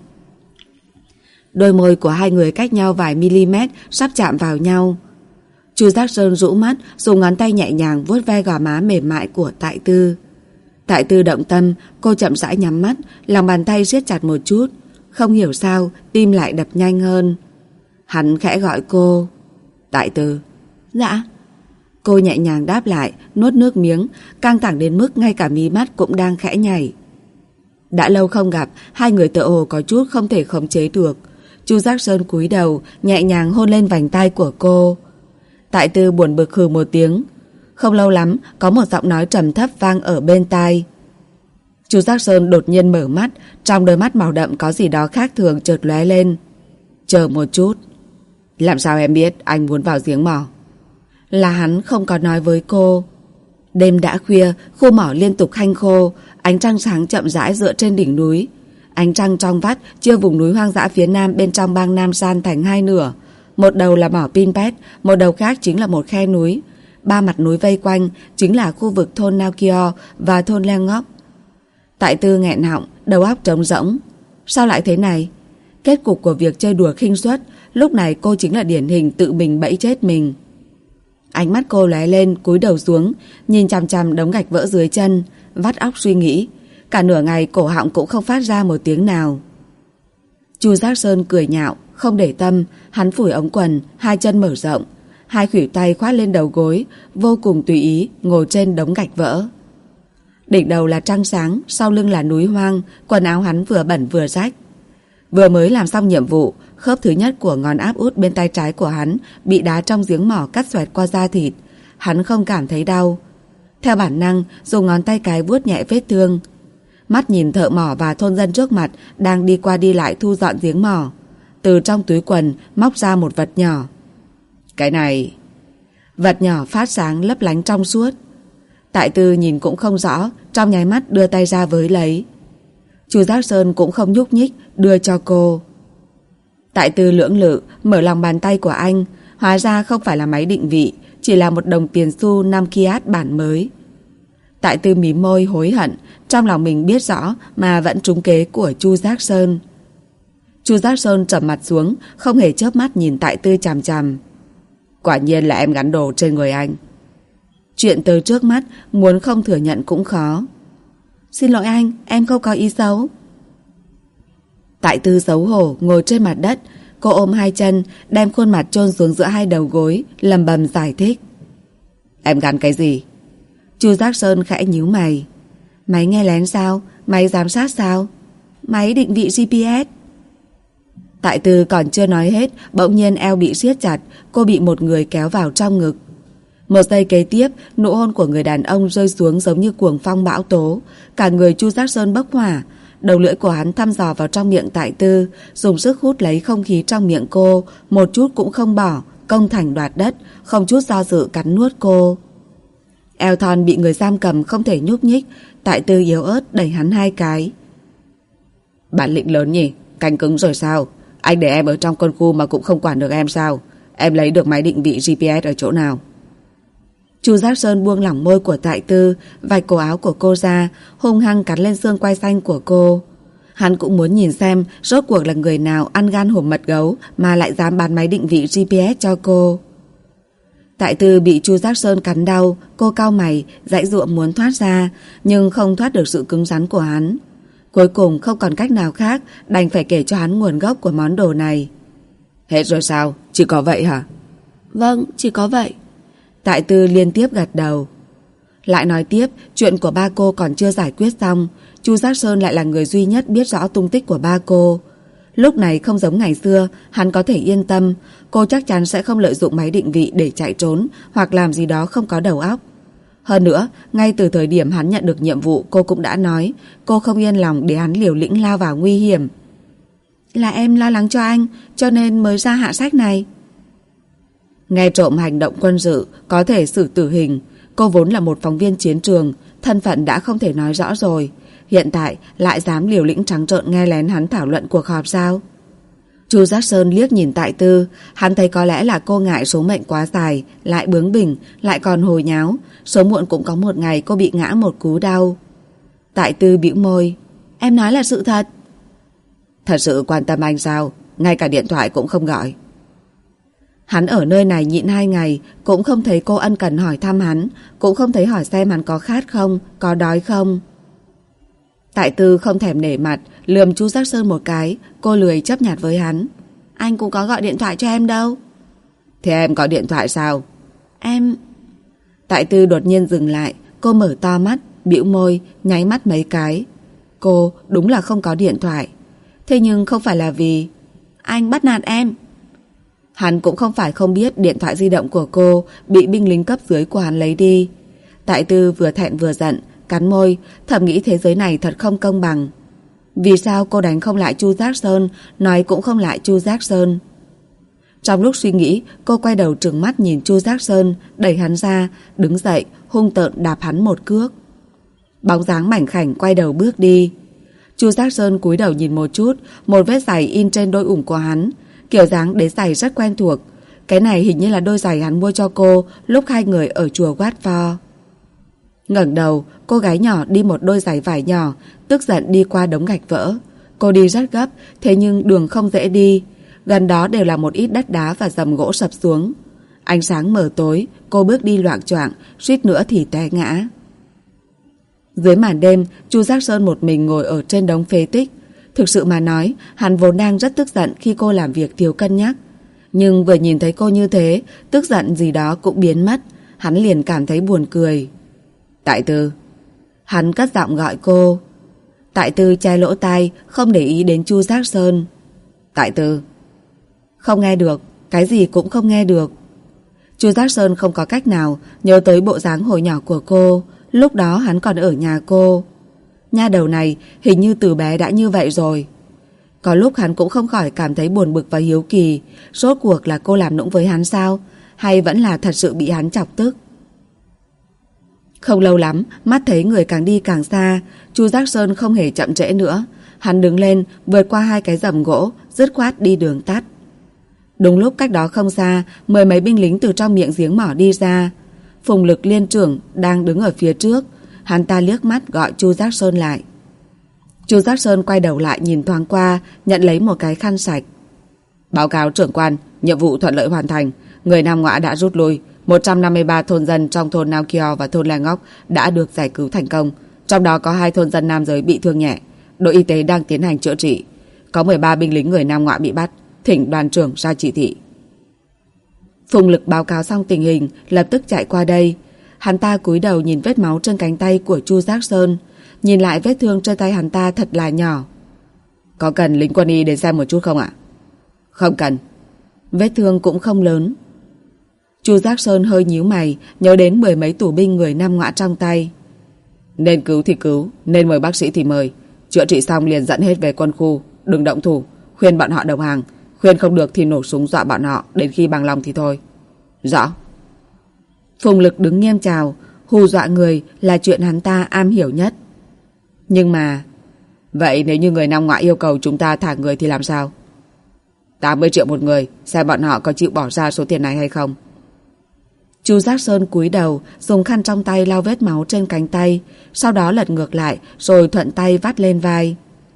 Đôi môi của hai người cách nhau vài mm, sắp chạm vào nhau. Chu Giác Sơn rũ mắt, dùng ngón tay nhẹ nhàng vuốt ve gò má mềm mại của Tại Tư. Tại Tư động tâm, cô chậm rãi nhắm mắt, lòng bàn tay siết chặt một chút. không hiểu sao tim lại đập nhanh hơn. Hắn khẽ gọi cô. Tại Tư. Dạ. Cô nhẹ nhàng đáp lại, nuốt nước miếng, căng thẳng đến mức ngay cả mí mắt cũng đang khẽ nhảy. Đã lâu không gặp, hai người tựa hồ có chút không thể khống chế được. Chu Giác Sơn cúi đầu, nhẹ nhàng hôn lên vành tai của cô. Tại Tư buồn bực hừ một tiếng. Không lâu lắm, có một giọng nói trầm thấp vang ở bên tai. Chu Giác Sơn đột nhiên mở mắt, trong đôi mắt màu đậm có gì đó khác thường chợt lóe lên. Chờ một chút. Làm sao em biết anh muốn vào giếng mỏ? Là hắn không có nói với cô. Đêm đã khuya, khu mỏ liên tục hanh khô, ánh trăng sáng chậm rãi dựa trên đỉnh núi. Ánh trăng trong vắt chia vùng núi hoang dã phía nam bên trong bang Nam San thành hai nửa. Một đầu là mỏ Pinpet, một đầu khác chính là một khe núi. Ba mặt núi vây quanh chính là khu vực thôn Naokio và thôn Leng Ngóc. Tại Tư nghẹn họng, đầu óc trống rỗng. Sao lại thế này? Kết cục của việc chơi đùa khinh suất, lúc này cô chính là điển hình tự mình bẫy chết mình. Ánh mắt cô lóe lên, cúi đầu xuống, nhìn chằm chằm đống gạch vỡ dưới chân, vắt óc suy nghĩ. Cả nửa ngày cổ họng cũng không phát ra một tiếng nào. Chu Giác Sơn cười nhạo, không để tâm. Hắn phủi ống quần, hai chân mở rộng, hai khuỷu tay khoát lên đầu gối, vô cùng tùy ý ngồi trên đống gạch vỡ. Đỉnh đầu là trăng sáng, sau lưng là núi hoang. Quần áo hắn vừa bẩn vừa rách. Vừa mới làm xong nhiệm vụ, khớp thứ nhất của ngón áp út bên tay trái của hắn bị đá trong giếng mỏ cắt xoẹt qua da thịt. Hắn không cảm thấy đau. Theo bản năng dùng ngón tay cái vuốt nhẹ vết thương. Mắt nhìn thợ mỏ và thôn dân trước mặt đang đi qua đi lại thu dọn giếng mỏ. Từ trong túi quần móc ra một vật nhỏ. Cái này... Vật nhỏ phát sáng lấp lánh trong suốt. Tại Tư nhìn cũng không rõ, trong nháy mắt đưa tay ra với lấy. Chu Giác Sơn cũng không nhúc nhích, đưa cho cô. Tại Tư lưỡng lự mở lòng bàn tay của anh. Hóa ra không phải là máy định vị, chỉ là một đồng tiền xu 5 Kiat bản mới. Tại Tư mím môi hối hận, trong lòng mình biết rõ mà vẫn trúng kế của Chu Giác Sơn. Chu Giác Sơn trầm mặt xuống, không hề chớp mắt nhìn Tại Tư chằm chằm. Quả nhiên là em gắn đồ trên người anh. Chuyện tới trước mắt, muốn không thừa nhận cũng khó. Xin lỗi anh, em không có ý xấu. Tại Tư xấu hổ ngồi trên mặt đất. Cô ôm hai chân, đem khuôn mặt chôn xuống giữa hai đầu gối, lầm bầm giải thích. Em gắn cái gì? Chu Giác Sơn khẽ nhíu mày. Máy nghe lén sao? Máy giám sát sao? Máy định vị GPS. Tại Tư còn chưa nói hết, bỗng nhiên eo bị siết chặt. Cô bị một người kéo vào trong ngực. Một giây kế tiếp, nụ hôn của người đàn ông rơi xuống giống như cuồng phong bão tố. Cả người Chu Giác Sơn bốc hỏa. Đầu lưỡi của hắn thăm dò vào trong miệng Tại Tư, dùng sức hút lấy không khí trong miệng cô, một chút cũng không bỏ, công thành đoạt đất, không chút do dự cắn nuốt cô. Eo thon bị người giam cầm không thể nhúc nhích. Tại Tư yếu ớt đẩy hắn hai cái. Bản lĩnh lớn nhỉ, cánh cứng rồi sao? Anh để em ở trong con khu mà cũng không quản được em sao? Em lấy được máy định vị GPS ở chỗ nào? Chu Giác Sơn buông lỏng môi của Tại Tư, vạch cổ áo của cô ra, hung hăng cắn lên xương quai xanh của cô. Hắn cũng muốn nhìn xem rốt cuộc là người nào ăn gan hùm mật gấu mà lại dám bán máy định vị GPS cho cô. Tại Tư bị Chu Giác Sơn cắn đau, cô cau mày, giãy giụa muốn thoát ra, nhưng không thoát được sự cứng rắn của hắn. Cuối cùng không còn cách nào khác, đành phải kể cho hắn nguồn gốc của món đồ này. Hết rồi sao? Chỉ có vậy hả? Vâng, chỉ có vậy. Tại Tư liên tiếp gật đầu. Lại nói tiếp, chuyện của ba cô còn chưa giải quyết xong. Chu Giác Sơn lại là người duy nhất biết rõ tung tích của ba cô. Lúc này không giống ngày xưa, hắn có thể yên tâm. Cô chắc chắn sẽ không lợi dụng máy định vị để chạy trốn hoặc làm gì đó không có đầu óc. Hơn nữa, ngay từ thời điểm hắn nhận được nhiệm vụ, cô cũng đã nói cô không yên lòng để hắn liều lĩnh lao vào nguy hiểm. Là em lo lắng cho anh, cho nên mới ra hạ sách này. Nghe trộm hành động quân sự có thể xử tử hình. Cô vốn là một phóng viên chiến trường, thân phận đã không thể nói rõ rồi. Hiện tại lại dám liều lĩnh trắng trợn nghe lén hắn thảo luận cuộc họp sao? Chu Giác Sơn liếc nhìn Tại Tư. Hắn thấy có lẽ là cô ngại số mệnh quá dài, lại bướng bỉnh, lại còn hồi nháo. Số muộn cũng có một ngày cô bị ngã một cú đau. Tại Tư bĩu môi. Em nói là sự thật. Thật sự quan tâm anh sao? Ngay cả điện thoại cũng không gọi. Hắn ở nơi này nhịn 2 ngày, cũng không thấy cô ân cần hỏi thăm hắn, cũng không thấy hỏi xem hắn có khát không, có đói không. Tại Tư không thèm nể mặt, lườm Chu Giác Sơn một cái. Cô lười chấp nhặt với hắn. Anh cũng có gọi điện thoại cho em đâu. Thế em có điện thoại sao? Em... Tại Tư đột nhiên dừng lại. Cô mở to mắt, bĩu môi, nháy mắt mấy cái. Cô đúng là không có điện thoại. Thế nhưng không phải là vì anh bắt nạt em. Hắn cũng không phải không biết điện thoại di động của cô bị binh lính cấp dưới của hắn lấy đi. Tại Tư vừa thẹn vừa giận, cắn môi, thầm nghĩ thế giới này thật không công bằng. Vì sao cô đánh không lại Chu Giác Sơn, nói cũng không lại Chu Giác Sơn? Trong lúc suy nghĩ, cô quay đầu trừng mắt nhìn Chu Giác Sơn, đẩy hắn ra, đứng dậy, hung tợn đạp hắn một cước. Bóng dáng mảnh khảnh quay đầu bước đi. Chu Giác Sơn cúi đầu nhìn một chút, một vết giày in trên đôi ủng của hắn. Kiểu dáng đế giày rất quen thuộc. Cái này hình như là đôi giày hắn mua cho cô lúc hai người ở chùa Watford. Ngẩng đầu, cô gái nhỏ đi một đôi giày vải nhỏ, tức giận đi qua đống gạch vỡ. Cô đi rất gấp, thế nhưng đường không dễ đi. Gần đó đều là một ít đất đá và rầm gỗ sập xuống. Ánh sáng mờ tối, cô bước đi loạng choạng, suýt nữa thì té ngã. Dưới màn đêm, Chu Giác Sơn một mình ngồi ở trên đống phế tích. Thực sự mà nói, hắn vốn đang rất tức giận khi cô làm việc thiếu cân nhắc. Nhưng vừa nhìn thấy cô như thế, tức giận gì đó cũng biến mất. Hắn liền cảm thấy buồn cười. Tại Tư. Hắn cất giọng gọi cô. Tại Tư che lỗ tai, không để ý đến Chu Giác Sơn. Tại Tư. Không nghe được, cái gì cũng không nghe được. Chu Giác Sơn không có cách nào nhớ tới bộ dáng hồi nhỏ của cô. Lúc đó hắn còn ở nhà cô. Nha đầu này hình như từ bé đã như vậy rồi. Có lúc hắn cũng không khỏi cảm thấy buồn bực và hiếu kỳ. Rốt cuộc là cô làm nũng với hắn sao? Hay vẫn là thật sự bị hắn chọc tức? Không lâu lắm, mắt thấy người càng đi càng xa. Chu Giác Sơn không hề chậm trễ nữa. Hắn đứng lên, vượt qua hai cái rầm gỗ, dứt khoát đi đường tắt. Đúng lúc cách đó không xa, mười mấy binh lính từ trong miệng giếng mỏ đi ra. Phùng Lực liên trưởng đang đứng ở phía trước. Hắn ta liếc mắt gọi Chu Giác Sơn lại. Chu Giác Sơn quay đầu lại nhìn thoáng qua, nhận lấy một cái khăn sạch. Báo cáo trưởng quan, nhiệm vụ thuận lợi hoàn thành. Người Nam Ngõa đã rút lui. 153 thôn dân trong thôn Nao Kio và thôn Leng Ngóc đã được giải cứu thành công. Trong đó có 2 thôn dân nam giới bị thương nhẹ. Đội y tế đang tiến hành chữa trị. Có 13 binh lính người Nam Ngõa bị bắt. Thỉnh đoàn trưởng ra chỉ thị. Phùng Lực báo cáo xong tình hình, lập tức chạy qua đây. Hắn ta cúi đầu nhìn vết máu trên cánh tay của Chu Giác Sơn. Nhìn lại vết thương trên tay hắn ta thật là nhỏ. Có cần lính quân y đến xem một chút không ạ? Không cần. Vết thương cũng không lớn. Chu Giác Sơn hơi nhíu mày, nhớ đến 10 mấy tù binh người Nam Ngõa trong tay. Nên cứu thì cứu, nên mời bác sĩ thì mời. Chữa trị xong liền dẫn hết về quân khu. Đừng động thủ, khuyên bọn họ đầu hàng. Khuyên không được thì nổ súng dọa bọn họ, đến khi bằng lòng thì thôi. Rõ. Phùng Lực đứng nghiêm chào. Hù dọa người là chuyện hắn ta am hiểu nhất. Nhưng mà... Vậy nếu như người Nam Ngõa yêu cầu chúng ta thả người thì làm sao? 80 triệu một người, xem bọn họ có chịu bỏ ra số tiền này hay không. Chu Giác Sơn cúi đầu, dùng khăn trong tay lau vết máu trên cánh tay, sau đó lật ngược lại rồi thuận tay vắt lên vai.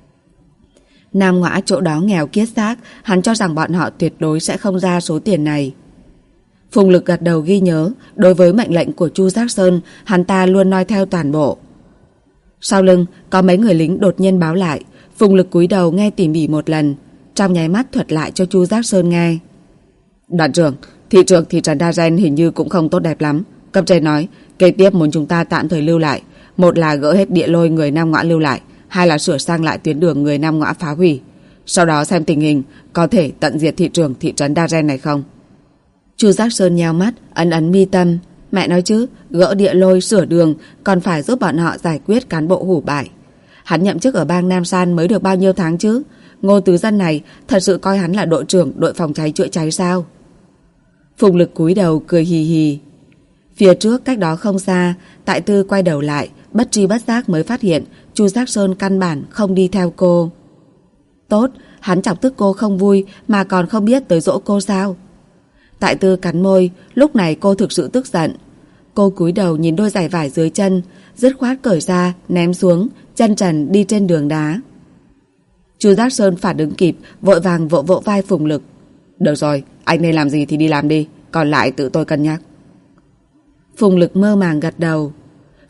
Nam Ngõa chỗ đó nghèo kiết xác, hắn cho rằng bọn họ tuyệt đối sẽ không ra số tiền này. Phùng Lực gật đầu ghi nhớ, đối với mệnh lệnh của Chu Giác Sơn, hắn ta luôn noi theo toàn bộ. Sau lưng, có mấy người lính đột nhiên báo lại. Phùng Lực cúi đầu nghe tỉ mỉ một lần, trong nháy mắt thuật lại cho Chu Giác Sơn nghe. Đoàn trưởng, thị trường thị trấn Đa Gen hình như cũng không tốt đẹp lắm. Cấp trên nói, kế tiếp muốn chúng ta tạm thời lưu lại. Một là gỡ hết địa lôi người Nam Ngõa lưu lại, hai là sửa sang lại tuyến đường người Nam Ngõa phá hủy. Sau đó xem tình hình, có thể tận diệt thị trường thị trấn Đa Gen này không? Chu Giác Sơn nheo mắt, ấn ấn mi tâm. Mẹ nói chứ, gỡ địa lôi sửa đường còn phải giúp bọn họ giải quyết cán bộ hủ bại. Hắn nhậm chức ở bang Nam San mới được bao nhiêu tháng chứ? Ngô Tứ Dân này thật sự coi hắn là đội trưởng đội phòng cháy chữa cháy sao? Phùng Lực cúi đầu cười hì hì. Phía trước cách đó không xa, Tại Tư quay đầu lại, bất tri bất giác mới phát hiện Chu Giác Sơn căn bản không đi theo cô. Tốt, hắn chọc tức cô không vui mà còn không biết tới dỗ cô sao? Tại Tư cắn môi, lúc này cô thực sự tức giận. Cô cúi đầu nhìn đôi giày vải dưới chân, dứt khoát cởi ra, ném xuống, chân trần đi trên đường đá. Chu Giác Sơn phản ứng kịp, vội vàng vỗ vỗ vai Phùng Lực. Được rồi, anh nên làm gì thì đi làm đi, còn lại tự tôi cân nhắc. Phùng Lực mơ màng gật đầu.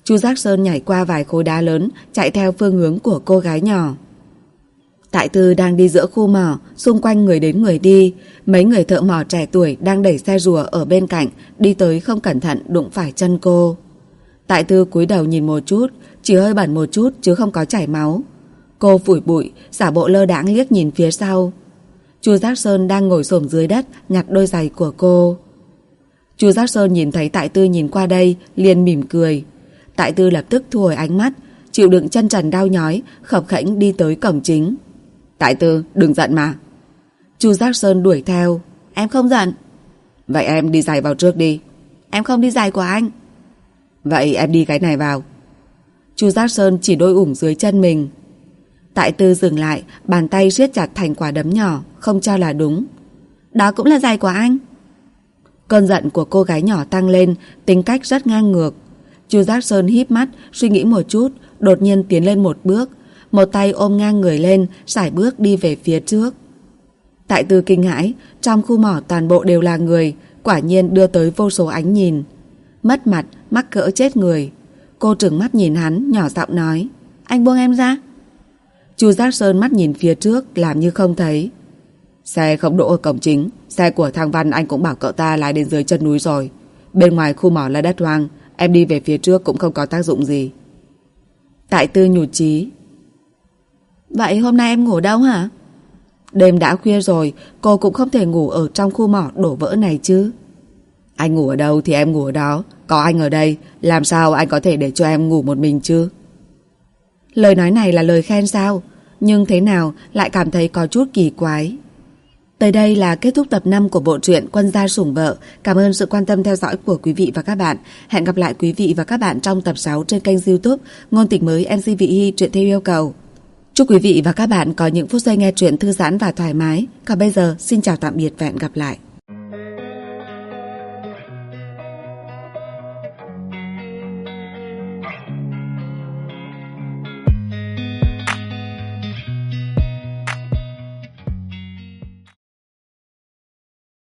Chu Giác Sơn nhảy qua vài khối đá lớn, chạy theo phương hướng của cô gái nhỏ. Tại Tư đang đi giữa khu mỏ, xung quanh người đến người đi. Mấy người thợ mỏ trẻ tuổi đang đẩy xe rùa ở bên cạnh, đi tới không cẩn thận đụng phải chân cô. Tại Tư cúi đầu nhìn một chút, chỉ hơi bẩn một chút chứ không có chảy máu. Cô phủi bụi, giả bộ lơ đãng liếc nhìn phía sau. Chu Giác Sơn đang ngồi xổm dưới đất nhặt đôi giày của cô. Chu Giác Sơn nhìn thấy Tại Tư nhìn qua đây, liền mỉm cười. Tại Tư lập tức thu hồi ánh mắt, chịu đựng chân trần đau nhói, khập khẽnh đi tới cổng chính. Tại Tư, đừng giận mà. Chu Giác Sơn đuổi theo. Em không giận. Vậy em đi giày vào trước đi. Em không đi giày của anh. Vậy em đi cái này vào. Chu Giác Sơn chỉ đôi ủng dưới chân mình. Tại Tư dừng lại, bàn tay siết chặt thành quả đấm nhỏ, không cho là đúng. Đó cũng là giày của anh. Cơn giận của cô gái nhỏ tăng lên, tính cách rất ngang ngược. Chu Giác Sơn híp mắt, suy nghĩ một chút, đột nhiên tiến lên một bước, một tay ôm ngang người lên, sải bước đi về phía trước. Tại Tư kinh hãi, trong khu mỏ toàn bộ đều là người, quả nhiên đưa tới vô số ánh nhìn. Mất mặt, mắc cỡ chết người. Cô trừng mắt nhìn hắn, nhỏ giọng nói. Anh buông em ra. Chu Giác Sơn mắt nhìn phía trước, làm như không thấy. Xe không đỗ ở cổng chính, xe của thằng Văn anh cũng bảo cậu ta lái đến dưới chân núi rồi. Bên ngoài khu mỏ là đất hoang, em đi về phía trước cũng không có tác dụng gì. Tại Tư nhụt chí. Vậy hôm nay em ngủ đâu hả? Đêm đã khuya rồi, cô cũng không thể ngủ ở trong khu mỏ đổ vỡ này chứ. Anh ngủ ở đâu thì em ngủ ở đó. Có anh ở đây, làm sao anh có thể để cho em ngủ một mình chứ? Lời nói này là lời khen sao? Nhưng thế nào lại cảm thấy có chút kỳ quái. Tới đây là kết thúc tập 5 của bộ truyện Quân gia sủng vợ. Cảm ơn sự quan tâm theo dõi của quý vị và các bạn. Hẹn gặp lại quý vị và các bạn trong tập 6 trên kênh YouTube Ngôn tình mới MC Vị Hy truyện theo yêu cầu. Chúc quý vị và các bạn có những phút giây nghe truyện thư giãn và thoải mái. Còn bây giờ, xin chào tạm biệt và hẹn gặp lại.